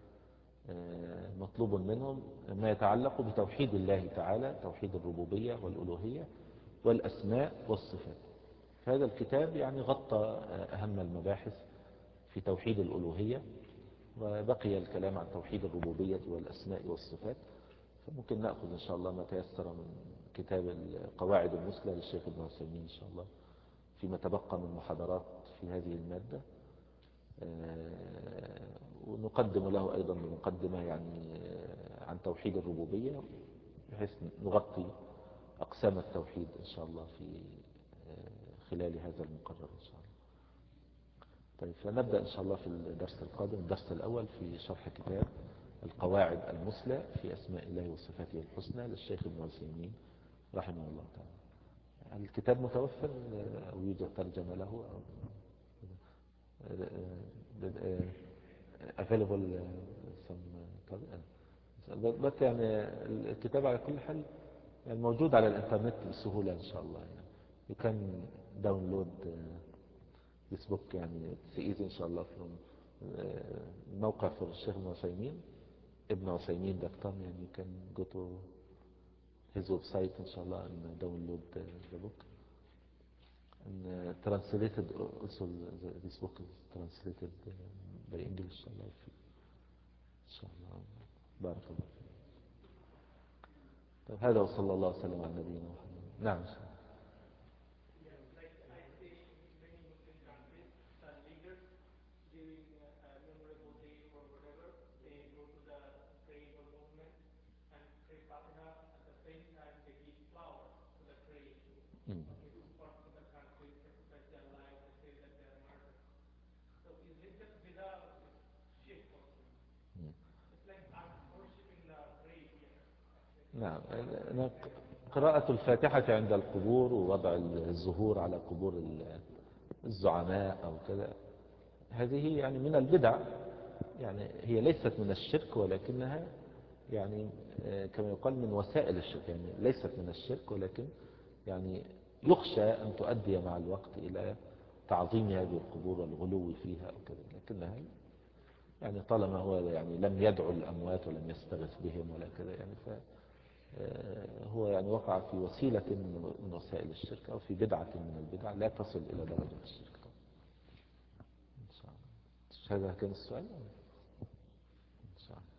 مطلوب منهم ما يتعلق بتوحيد الله تعالى، توحيد الربوبية والألوهية والأسماء والصفات. هذا الكتاب يعني غطى أهم المباحث في توحيد الألوهية، وبقي الكلام عن توحيد الربوبية والأسماء والصفات، فممكن نأخذ إن شاء الله ما تيسر من كتاب القواعد المثلى للشيخ ابن عثيمين إن شاء الله فيما تبقى من محاضرات في هذه المادة، ونقدم له أيضا بمقدمة يعني عن توحيد الربوبية بحيث نغطي أقسام التوحيد إن شاء الله في خلال هذا المقرر إن شاء الله. طيب فنبدأ إن شاء الله في الدرس القادم، الدرس الأول في شرح كتاب القواعد المثلى في أسماء الله وصفاته الحسنى للشيخ ابن عثيمين رحمه الله تعالى. الكتاب متوفر أو يوجد ترجمة له أو available some بس يعني الكتاب على كل حال يعني موجود على الانترنت بسهولة إن شاء الله، يعني you can download this book يعني it's easy إن شاء الله from موقع في الشيخ ابن عثيمين ابن عثيمين دوت كوم، يعني you can go to his website إن شاء الله and download the book and translated also this book is translated by English إن شاء الله إن شاء الله. بارك الله فيك. طيب هذا وصلى الله وسلم على نبينا محمد. نعم إن شاء الله. نعم. قراءة الفاتحة عند القبور ووضع الزهور على قبور الزعماء أو كذا، هذه يعني من البدع، يعني هي ليست من الشرك ولكنها يعني كما يقال من وسائل الشرك، يعني ليست من الشرك ولكن يعني يخشى أن تؤدي مع الوقت إلى تعظيم هذه القبور والغلو فيها أو كذا، لكنها يعني طالما هو يعني لم يدعو الأموات ولم يستغث بهم ولا كذا، يعني فهو يعني وقع في وسيلة من وسائل الشرك أو في بدعة من البدع لا تصل إلى درجة الشرك. إن شاء الله. هذا كان السؤال. إن شاء الله.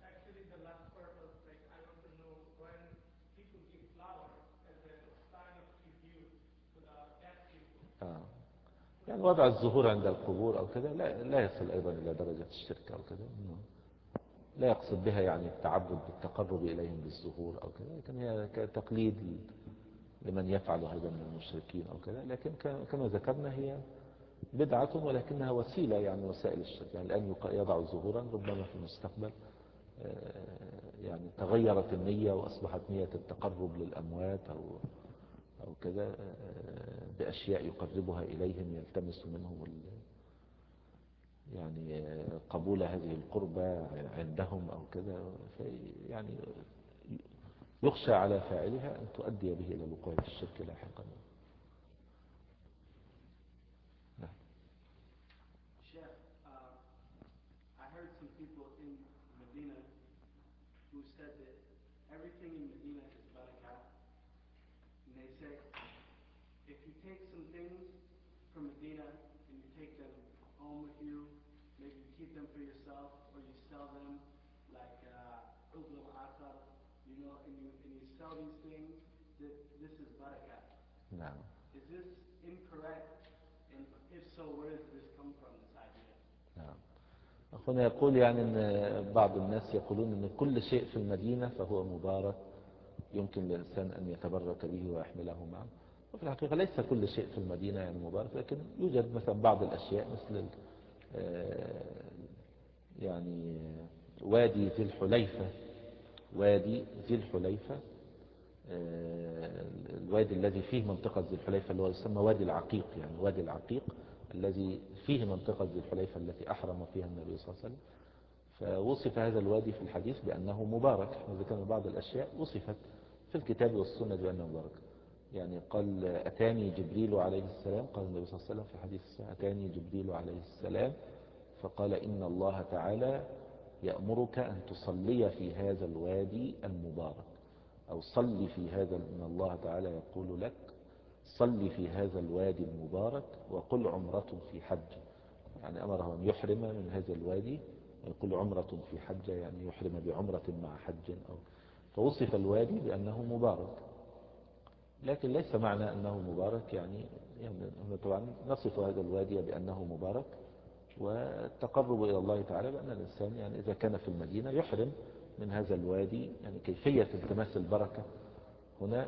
آه. يعني وضع الزهور عند القبور أو كذا لا, لا يصل أيضا إلى درجة الشرك أو كذا، لا يقصد بها يعني التعبد بالتقرب إليهم بالزهور أو كذا، لكن هي كتقليد لمن يفعل هذا من المشركين أو كذا، لكن كما ذكرنا هي بدعة ولكنها وسيلة يعني وسائل الشرك. يعني الآن يضع زهورا ربما في المستقبل يعني تغيرت النية وأصبحت نية التقرب للأموات أو أو كذا بأشياء يقربها إليهم، يلتمس منهم يعني قبول هذه القربة عندهم أو كذا، يعني يخشى على فاعلها أن تؤدي به إلى الوقوع في الشرك لاحقا. نعم. Is this incorrect? And if so, where does this come from, this idea? نعم. أخونا يقول يعني أن بعض الناس يقولون أن كل شيء في المدينة فهو مبارك يمكن للإنسان أن يتبرك به ويحمله معه، وفي الحقيقة ليس كل شيء في المدينة يعني مبارك، لكن يوجد مثلا بعض الأشياء مثل يعني وادي ذي الحليفة، وادي ذي الحليفة الوادي الذي فيه منطقة ذي الحليفة اللي هو يسمى وادي العقيق، يعني وادي العقيق الذي فيه منطقة ذي الحليفة التي أحرم فيها النبي صلى الله عليه وسلم، فوصف هذا الوادي في الحديث بأنه مبارك. احنا ذكرنا بعض الأشياء وصفت في الكتاب والسنة بأنه مبارك، يعني قال أتاني جبريل عليه السلام، قال النبي صلى الله عليه وسلم في حديث أتاني جبريل عليه السلام فقال إن الله تعالى يأمرك أن تصلي في هذا الوادي المبارك، أو صلي في هذا، إن الله تعالى يقول لك صلي في هذا الوادي المبارك وقل عمرة في حج، يعني أمره أن يحرم من هذا الوادي ويقول عمرة في حج، يعني يحرم بعمرة مع حج أو، فوصف الوادي بأنه مبارك، لكن ليس معنى أنه مبارك يعني يعني طبعا نصف هذا الوادي بأنه مبارك، والتقرب إلى الله تعالى بأن الإنسان يعني إذا كان في المدينة يحرم من هذا الوادي، يعني كيفية التماس البركة هنا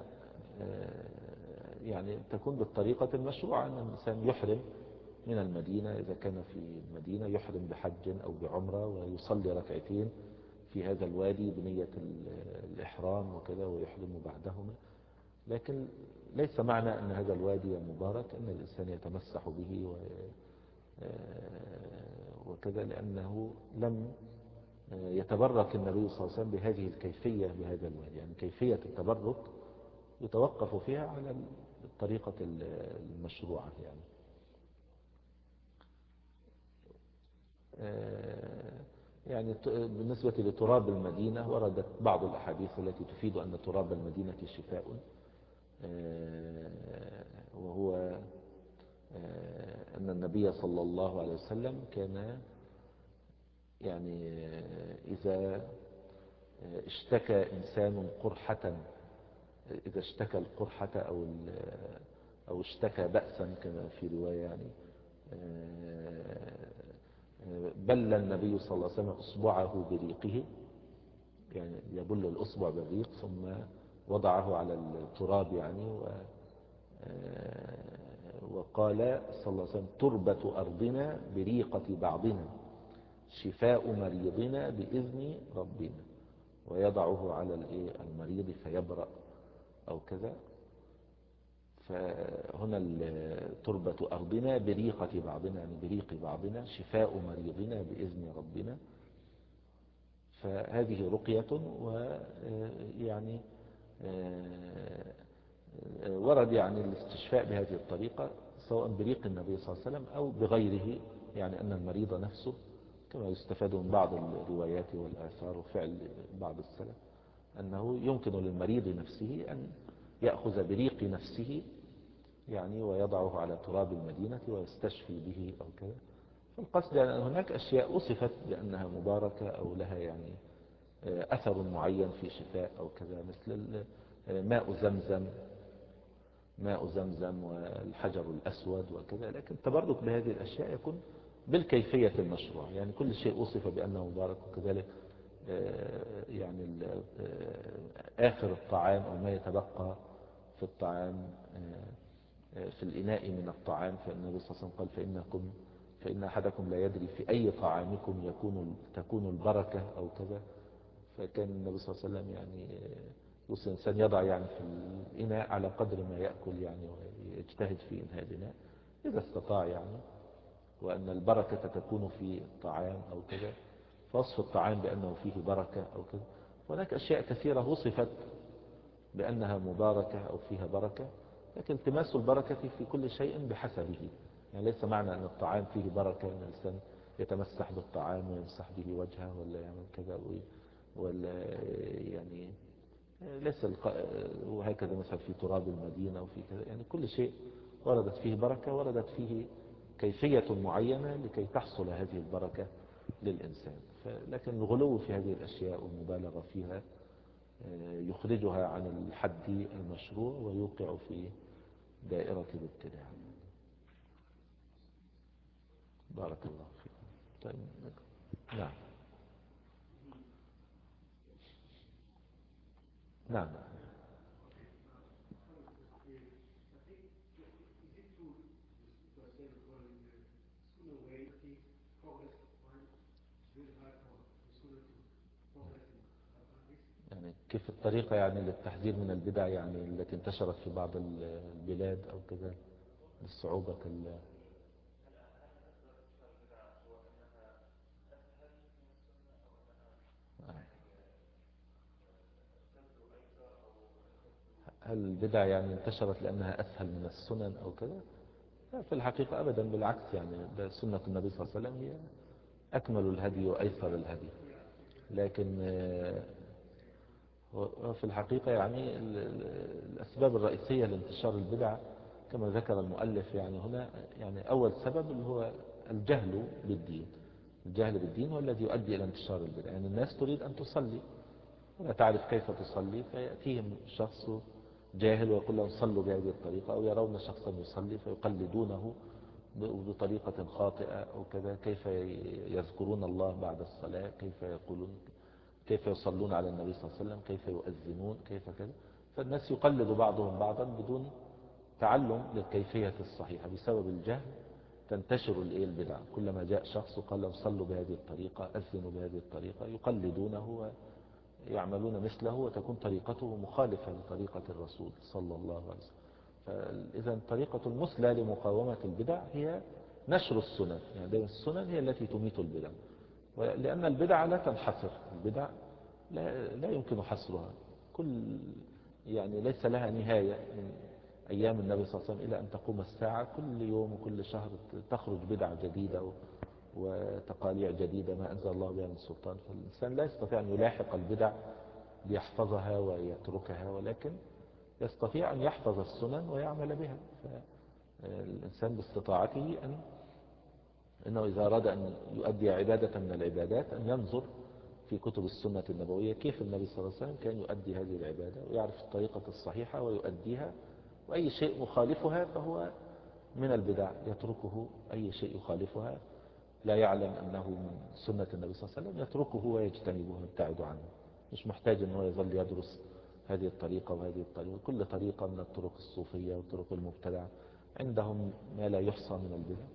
يعني تكون بالطريقة المشروعة، أن الإنسان يحرم من المدينة إذا كان في المدينة يحرم بحج أو بعمرة ويصلي ركعتين في هذا الوادي بنية الإحرام وكذا ويحرم بعدهما، لكن ليس معنى أن هذا الوادي مبارك أن الإنسان يتمسح به وكذا، لأنه لم يتبرك النبي صلى الله عليه وسلم بهذه الكيفية بهذا الوادي، يعني كيفية التبرك يتوقف فيها على الطريقة المشروعة يعني. يعني بالنسبة لتراب المدينة وردت بعض الأحاديث التي تفيد أن تراب المدينة شفاء، وهو أن النبي صلى الله عليه وسلم كان يعني إذا اشتكى إنسان قرحة، إذا اشتكى القرحة أو أو اشتكى بأسا كما في رواية يعني بل النبي صلى الله عليه وسلم أصبعه بريقه، يعني يبل الأصبع بالريق ثم وضعه على التراب يعني و وقال صلى الله عليه وسلم تربة أرضنا بريقة بعضنا، شفاء مريضنا بإذن ربنا، ويضعه على الإيه المريض فيبرأ أو كذا. فهنا تربة أرضنا بريقة بعضنا، يعني بريق بعضنا، شفاء مريضنا بإذن ربنا. فهذه رقية، ويعني ورد يعني الاستشفاء بهذه الطريقة سواء بريق النبي صلى الله عليه وسلم أو بغيره، يعني أن المريض نفسه كما يستفاد من بعض الروايات والآثار وفعل بعض السلف أنه يمكن للمريض نفسه أن يأخذ بريق نفسه يعني ويضعه على تراب المدينة ويستشفي به أو كذا. فالقصد أن هناك أشياء وصفت بأنها مباركة أو لها يعني أثر معين في شفاء أو كذا، مثل ماء زمزم ماء زمزم والحجر الأسود وكذا. لكن التبرك بهذه الأشياء يكون بالكيفية المشروعة، يعني كل شيء وصف بأنه مبارك، وكذلك يعني آخر الطعام أو ما يتبقى في الطعام في الإناء من الطعام، فإن النبي صلى الله عليه وسلم قال فإنكم فإن أحدكم لا يدري في أي طعامكم يكون تكون البركة أو كذا. فكان النبي صلى الله عليه وسلم يعني يوصي الإنسان يضع يعني في الإناء على قدر ما يأكل يعني، ويجتهد في إنهاء الإناء إذا استطاع يعني، وأن البركة تكون في الطعام أو كذا. فوصف الطعام بأنه فيه بركة أو كذا. هناك أشياء كثيرة وصفت بأنها مباركة أو فيها بركة، لكن التماس البركة في كل شيء بحسبه. يعني ليس معنى أن الطعام فيه بركة أن الإنسان يتمسح بالطعام ويمسح به وجهه ولا يعمل كذا، ولا يعني ليس الق... وهكذا مثلا في تراب المدينة وفي كذا. يعني كل شيء وردت فيه بركة، وردت فيه كيفية معينة لكي تحصل هذه البركة للإنسان. لكن الغلو في هذه الأشياء والمبالغة فيها يخرجها عن الحد المشروع ويوقع في دائرة الابتداع. بارك الله فيكم. طيب. نعم نعم يعني كيف الطريقة يعني للتحذير من البدع يعني التي انتشرت في بعض البلاد أو كذا بالصعوبة ال... هل البدع يعني انتشرت لأنها أسهل من السنن أو كذا؟ لا، في الحقيقة أبدا، بالعكس. يعني ده سنة النبي صلى الله عليه وسلم هي أكمل الهدي وأيسر الهدي. لكن في الحقيقة يعني الأسباب الرئيسية لانتشار البدع كما ذكر المؤلف يعني هنا، يعني أول سبب اللي هو الجهل بالدين. الجهل بالدين هو الذي يؤدي إلى انتشار البدع. يعني الناس تريد أن تصلي ولا تعرف كيف تصلي، فيأتيهم شخص جاهل ويقول لهم صلوا بهذه الطريقة، أو يرون شخصا يصلي فيقلدونه بطريقة خاطئة أو كذا. كيف يذكرون الله بعد الصلاة، كيف يقولون، كيف يصلون على النبي صلى الله عليه وسلم، كيف يؤذنون، كيف كذا. فالناس يقلد بعضهم بعضا بدون تعلم للكيفية الصحيحة. بسبب الجهل تنتشر البدع. كلما جاء شخص وقال لهم صلوا بهذه الطريقة، أذنوا بهذه الطريقة، يقلدونه ويعملون مثله، وتكون طريقته مخالفة لطريقة الرسول صلى الله عليه وسلم. فإذا طريقة المثلى لمقاومة البدع هي نشر السنن. يعني دائما السنن هي التي تميت البدع، لأن البدع لا تنحصر. البدع لا, لا يمكن حصرها. كل يعني ليس لها نهاية من أيام النبي صلى الله عليه وسلم إلى أن تقوم الساعة. كل يوم وكل شهر تخرج بدع جديدة وتقاليع جديدة ما أنزل الله بها من سلطان. فالإنسان لا يستطيع أن يلاحق البدع ليحفظها ويتركها، ولكن يستطيع أن يحفظ السنن ويعمل بها. فالإنسان باستطاعته أن أنه إذا أراد أن يؤدي عبادة من العبادات أن ينظر في كتب السنة النبوية كيف النبي صلى الله عليه وسلم كان يؤدي هذه العبادة، ويعرف الطريقة الصحيحة ويؤديها. وأي شيء مخالفها فهو من البدع يتركه. أي شيء يخالفها لا يعلم أنه من سنة النبي صلى الله عليه وسلم يتركه ويجتنبه ويبتعد عنه. مش محتاج أنه يظل يدرس هذه الطريقة وهذه الطريقة. كل طريقة من الطرق الصوفية والطرق المبتدعة عندهم ما لا يحصى من البدع.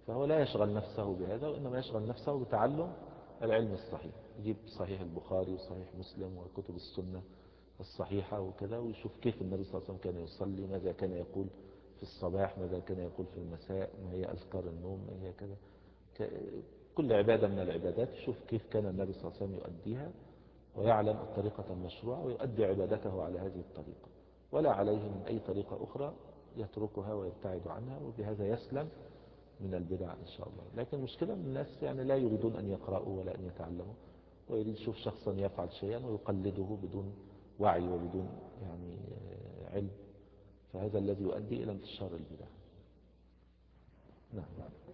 فهو لا يشغل نفسه بهذا، وإنما يشغل نفسه بتعلم العلم الصحيح، يجيب صحيح البخاري وصحيح مسلم وكتب السنة الصحيحة وكذا، ويشوف كيف النبي صلى الله عليه وسلم كان يصلي، ماذا كان يقول في الصباح، ماذا كان يقول في المساء، ما هي أذكار النوم، ما هي كذا. كل عبادة من العبادات يشوف كيف كان النبي صلى الله عليه وسلم يؤديها، ويعلم الطريقة المشروعة ويؤدي عبادته على هذه الطريقة، ولا عليه من أي طريقة أخرى يتركها ويبتعد عنها، وبهذا يسلم من البدع إن شاء الله. لكن المشكلة من الناس يعني لا يريدون أن يقرأوا ولا أن يتعلموا، ويريد يشوف شخصا يفعل شيئا ويقلده بدون وعي وبدون يعني علم، فهذا الذي يؤدي إلى انتشار البدع. نعم.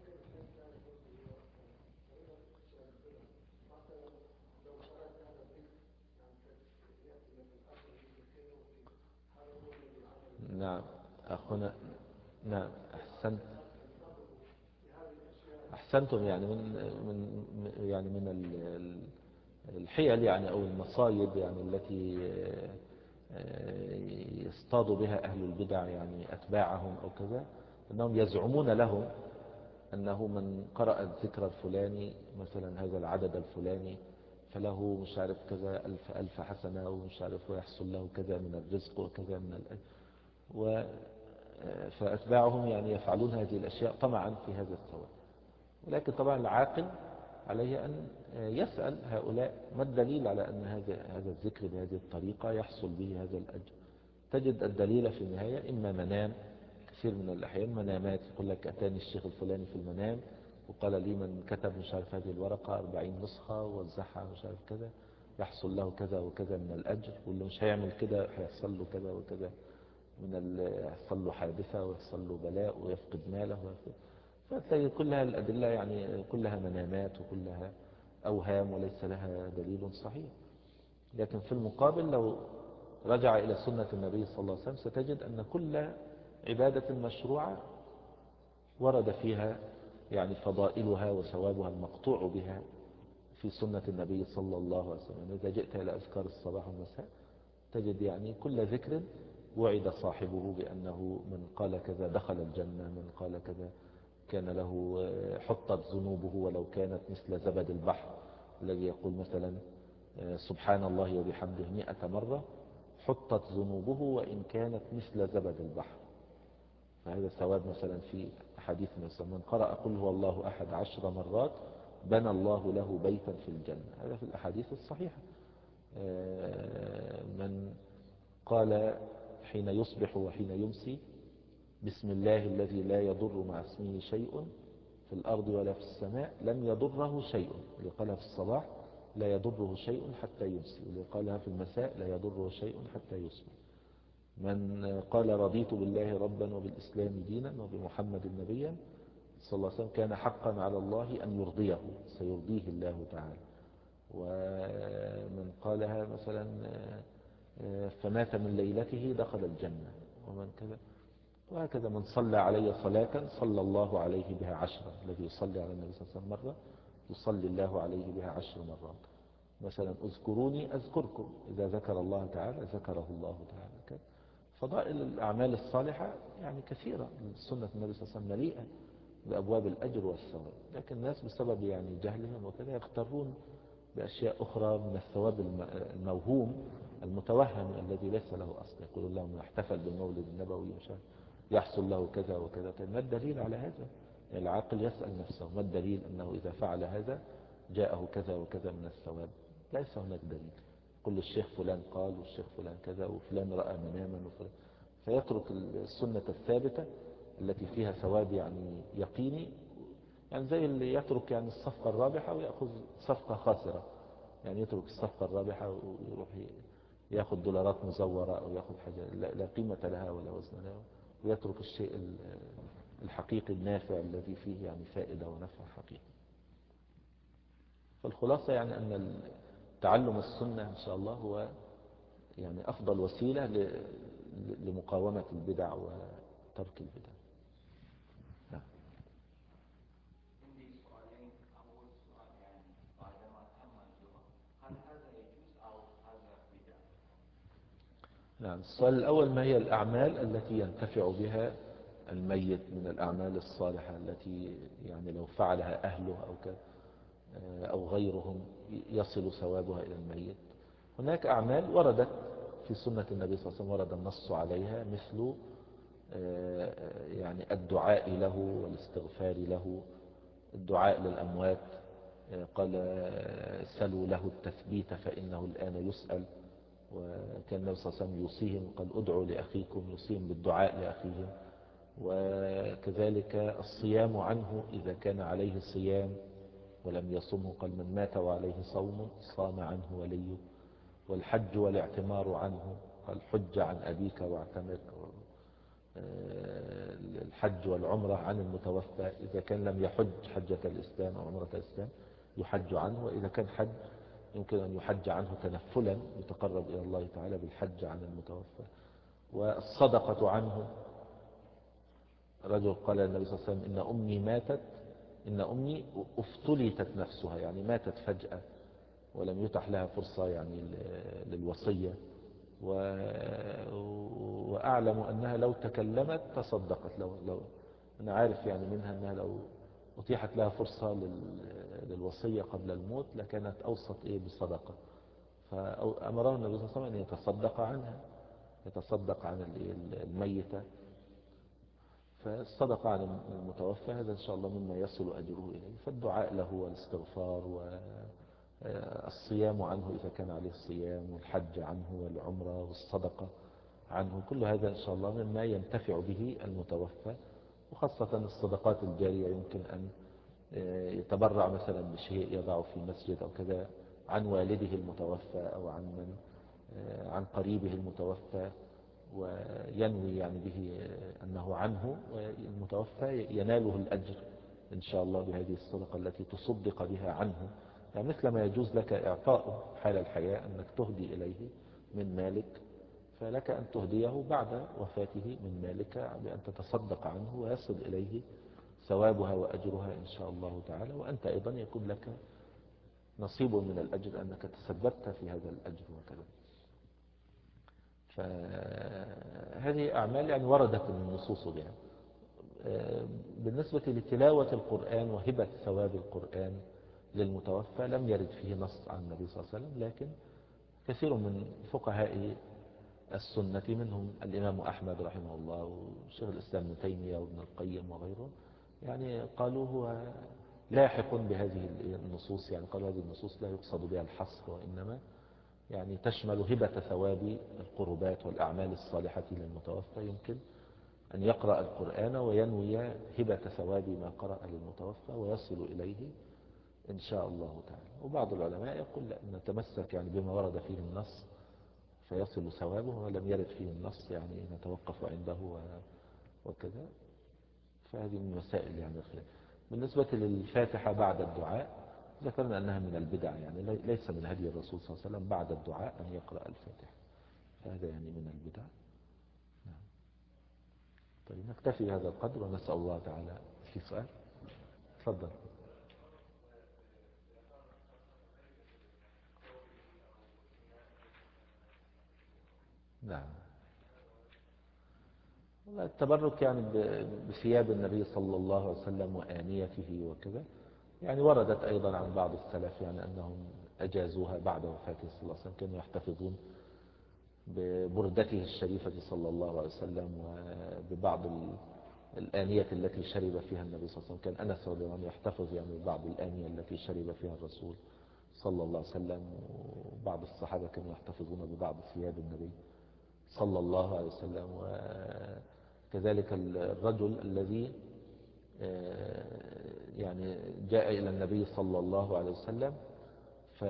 نعم أخونا، نعم أحسنت، أحسنتم. يعني من من يعني من الحيل يعني أو المصايب يعني التي يصطاد بها أهل البدع يعني أتباعهم أو كذا، أنهم يزعمون لهم أنه من قرأ الذكر الفلاني مثلا هذا العدد الفلاني فله مش عارف كذا ألف ألف حسنة، ومش عارف ويحصل له كذا من الرزق وكذا من الأجر، و فأتباعهم يعني يفعلون هذه الأشياء طمعا في هذا الثواب. ولكن طبعا العاقل عليه أن يسأل هؤلاء ما الدليل على أن هذا هذا الذكر بهذه الطريقة يحصل به هذا الأجر. تجد الدليل في النهاية إما منام، كثير من الأحيان منامات، يقول لك أتاني الشيخ الفلاني في المنام وقال لي من كتب مش عارف هذه الورقة أربعين نسخة ووزعها مش عارف كذا يحصل له كذا وكذا من الأجر، واللي مش هيعمل كده هيحصل له كذا وكذا من يحصل له حادثة ويحصل له بلاء ويفقد ماله ويفقد. فتلاقي كلها الأدلة يعني كلها منامات وكلها أوهام وليس لها دليل صحيح. لكن في المقابل لو رجع إلى سنة النبي صلى الله عليه وسلم ستجد أن كل عبادة مشروعة ورد فيها يعني فضائلها وثوابها المقطوع بها في سنة النبي صلى الله عليه وسلم. إذا جئت إلى أذكار الصباح والمساء تجد يعني كل ذكر وعد صاحبه بأنه من قال كذا دخل الجنة، من قال كذا كان له حطت ذنوبه ولو كانت مثل زبد البحر، الذي يقول مثلا سبحان الله وبحمده مئة مرة حطت ذنوبه وإن كانت مثل زبد البحر. فهذا ثواب مثلا في حديث مثلا من قرأ قل هو الله أحد عشر مرات بنى الله له بيتا في الجنة، هذا في الأحاديث الصحيحة. من قال حين يصبح وحين يمسي بسم الله الذي لا يضر مع اسمه شيء في الأرض ولا في السماء لم يضره شيء، اللي قالها في الصباح لا يضره شيء حتى يمسي، واللي قالها في المساء لا يضره شيء حتى يصبح. من قال رضيت بالله ربا وبالإسلام دينا وبمحمد نبيا صلى الله عليه وسلم كان حقا على الله أن يرضيه، سيرضيه الله تعالى. ومن قالها مثلا فمات من ليلته دخل الجنة، ومن كذا وهكذا. من صلى علي صلاة صلى الله عليه بها عشرة، الذي يصلي على النبي صلى الله عليه وسلم مرة يصلي الله عليه بها عشر مرات. مثلا اذكروني أذكركم، إذا ذكر الله تعالى ذكره الله تعالى كذا. فضائل الأعمال الصالحة يعني كثيرة، سنة النبي صلى الله عليه وسلم مليئة بأبواب الأجر والثواب، لكن الناس بسبب يعني جهلهم وكذا يغترون بأشياء أخرى من الثواب الموهوم المتوهم الذي ليس له أصل. يقول لهم احتفل بالمولد النبوي مشان يحصل له كذا وكذا. ما الدليل على هذا؟ يعني العاقل يسأل نفسه ما الدليل أنه إذا فعل هذا جاءه كذا وكذا من الثواب؟ ليس هناك دليل. كل الشيخ فلان قال والشيخ فلان كذا وفلان رأى مناما وفلان، فيترك السنة الثابتة التي فيها ثواب يعني يقيني، يعني زي اللي يترك يعني الصفقة الرابحة ويأخذ صفقة خاسرة. يعني يترك الصفقة الرابحة ويروح يأخذ دولارات مزورة أو يأخذ حاجة لا قيمة لها ولا وزن لها، ويترك الشيء الحقيقي النافع الذي فيه يعني فائدة ونفع حقيقي. فالخلاصة يعني أن تعلم السنة إن شاء الله هو يعني أفضل وسيلة لمقاومة البدع وترك البدع. نعم. عندي سؤالين. أول سؤال يعني بعدما تم اللغة هل هذا يجوز أو هذا بدعة؟ نعم. السؤال الأول ما هي الأعمال التي ينتفع بها الميت من الأعمال الصالحة التي يعني لو فعلها أهله أو ك أو غيرهم يصل ثوابها إلى الميت. هناك أعمال وردت في سنة النبي صلى الله عليه وسلم ورد النص عليها، مثل يعني الدعاء له والاستغفار له، الدعاء للأموات، قال سلوا له التثبيت فإنه الآن يسأل. وكان النبي صلى الله عليه وسلم يوصيهم، قال ادعوا لأخيكم، يوصيهم بالدعاء لأخيهم. وكذلك الصيام عنه إذا كان عليه صيام ولم يصمه، قال من مات وعليه صوم صام عنه وليه. والحج والاعتمار عنه، قال حج عن أبيك واعتمر. الحج والعمرة عن المتوفى إذا كان لم يحج حجة الإسلام أو عمرة الإسلام يحج عنه، وإذا كان حج يمكن أن يحج عنه تنفلا يتقرب إلى الله تعالى بالحج عن المتوفى. والصدقة عنه، رجل قال النبي صلى الله عليه وسلم إن أمي ماتت إن أمي افتلتت نفسها، يعني ماتت فجأة ولم يتح لها فرصة يعني للوصية، وأعلم أنها لو تكلمت تصدقت. لو, لو أنا عارف يعني منها أنها لو أتيحت لها فرصة للوصية قبل الموت لكانت أوصت إيه بالصدقة. فأمره النبي صلى الله عليه وسلم أن يتصدق عنها، يتصدق عن الميتة. فالصدقة عن المتوفى هذا إن شاء الله مما يصل أجره إليه. فالدعاء له والاستغفار والصيام عنه إذا كان عليه الصيام، والحج عنه والعمرة والصدقة عنه، كل هذا إن شاء الله مما ينتفع به المتوفى. وخاصة الصدقات الجارية يمكن أن يتبرع مثلا بشيء يضع في مسجد أو كذا عن والده المتوفى أو عن من عن قريبه المتوفى، وينوي يعني به أنه عنه، والمتوفى يناله الأجر إن شاء الله بهذه الصدقة التي تصدق بها عنه. يعني مثل ما يجوز لك إعطاء حال الحياة أنك تهدي إليه من مالك، فلك أن تهديه بعد وفاته من مالك بأن تتصدق عنه ويصل إليه ثوابها وأجرها إن شاء الله تعالى. وأنت أيضا يكون لك نصيب من الأجر أنك تسببت في هذا الأجر وكذا. فهذه أعمال يعني وردت النصوص بها. بالنسبة لتلاوة القرآن وهبة ثواب القرآن للمتوفى لم يرد فيه نص عن النبي صلى الله عليه وسلم، لكن كثير من فقهاء السنة منهم الإمام أحمد رحمه الله وشيخ الإسلام ابن تيمية وابن القيم وغيرهم يعني قالوا هو لاحق بهذه النصوص. يعني قالوا هذه النصوص لا يقصد بها الحصر، وإنما يعني تشمل هبة ثواب القربات والأعمال الصالحة للمتوفى. يمكن أن يقرأ القرآن وينوي هبة ثواب ما قرأ للمتوفى ويصل إليه إن شاء الله تعالى. وبعض العلماء يقول لا، نتمسك يعني بما ورد فيه النص فيصل ثوابه، ولم يرد فيه النص يعني نتوقف عنده وكذا. فهذه من مسائل يعني الخلاف. بالنسبة للفاتحة بعد الدعاء ذكرنا أنها من البدع، يعني ليس من هدي الرسول صلى الله عليه وسلم بعد الدعاء أن يقرأ الفاتحة، هذا يعني من البدع. نعم. طيب نكتفي هذا القدر ونسأل الله تعالى. في سؤال؟ تفضل. نعم. التبرك يعني بثياب النبي صلى الله عليه وسلم وآنيته وكذا يعني وردت أيضا عن بعض السلف يعني أنهم أجازوها بعد وفاته صلى الله عليه وسلم. كانوا يحتفظون ببردته الشريفة صلى الله عليه وسلم وببعض الآنية التي شرب فيها النبي صلى الله عليه وسلم. كان أنس رضي الله عنه يحتفظ يعني ببعض الآنية التي شرب فيها الرسول صلى الله عليه وسلم، وبعض الصحابة كانوا يحتفظون ببعض ثياب النبي صلى الله عليه وسلم. وكذلك الرجل الذي يعني جاء إلى النبي صلى الله عليه وسلم ف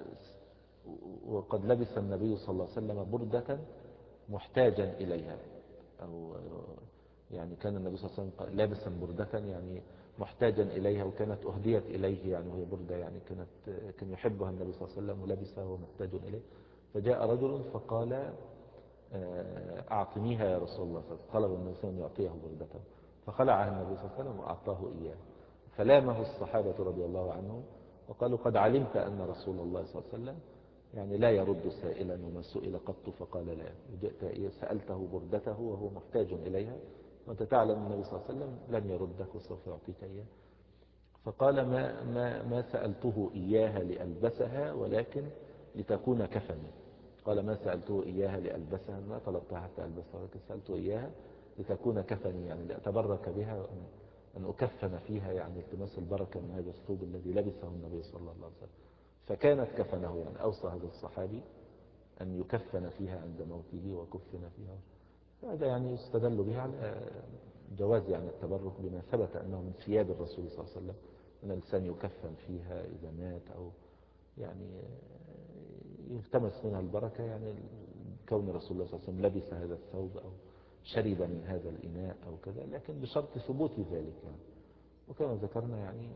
وقد لبس النبي صلى الله عليه وسلم بردة محتاجا إليها، أو يعني كان النبي صلى الله عليه وسلم لابسا بردة يعني محتاجا إليها، وكانت أهديت إليه يعني وهي بردة يعني كانت كان يحبها النبي صلى الله عليه وسلم ولبسها وهو محتاج إليه. فجاء رجل فقال أعطنيها يا رسول الله، طلب النبي صلى الله عليه وسلم يعطيه بردته، فخلعها النبي صلى الله عليه وسلم وأعطاه إياه. فلامه الصحابة رضي الله عنهم وقالوا قد علمت أن رسول الله صلى الله عليه وسلم يعني لا يرد سائلا وما سئل قط، فقال لا، جئت سألته بردته وهو محتاج إليها وأنت تعلم النبي صلى الله عليه وسلم لن يردك وسوف يعطيك إياه. فقال ما, ما, ما سألته إياها لألبسها ولكن لتكون كفني. قال ما سألته إياها لألبسها، ما طلبتها حتى ألبسها، ولكن سألته إياها لتكون كفني، يعني لأتبرك بها وأن أن أكفن فيها، يعني التماس البركة من هذا الثوب الذي لبسه النبي صلى الله عليه وسلم. فكانت كفنه، يعني أوصى هذا الصحابي أن يكفن فيها عند موته وكفن فيها. هذا يعني يستدل به على جواز يعني التبرك بما ثبت أنه من ثياب الرسول صلى الله عليه وسلم، أن الإنسان يكفن فيها إذا مات، أو يعني يلتمس منها البركة، يعني كون رسول الله صلى الله عليه وسلم لبس هذا الثوب أو شرب من هذا الإناء أو كذا، لكن بشرط ثبوت ذلك يعني. وكما ذكرنا يعني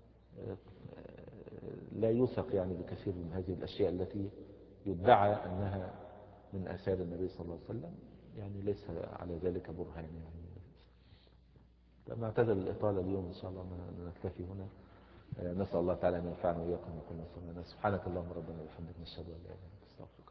لا يوثق يعني بكثير من هذه الأشياء التي يدعى أنها من آثار النبي صلى الله عليه وسلم، يعني ليس على ذلك برهان يعني. لما اعتذر الإطالة اليوم إن شاء الله نكتفي هنا. نسأل الله تعالى أن ينفعنا وإياكم وكل ما سمعنا. سبحانك اللهم ربنا وبحمدك، نشهد أن لا إله إلا أنت، نستغفرك.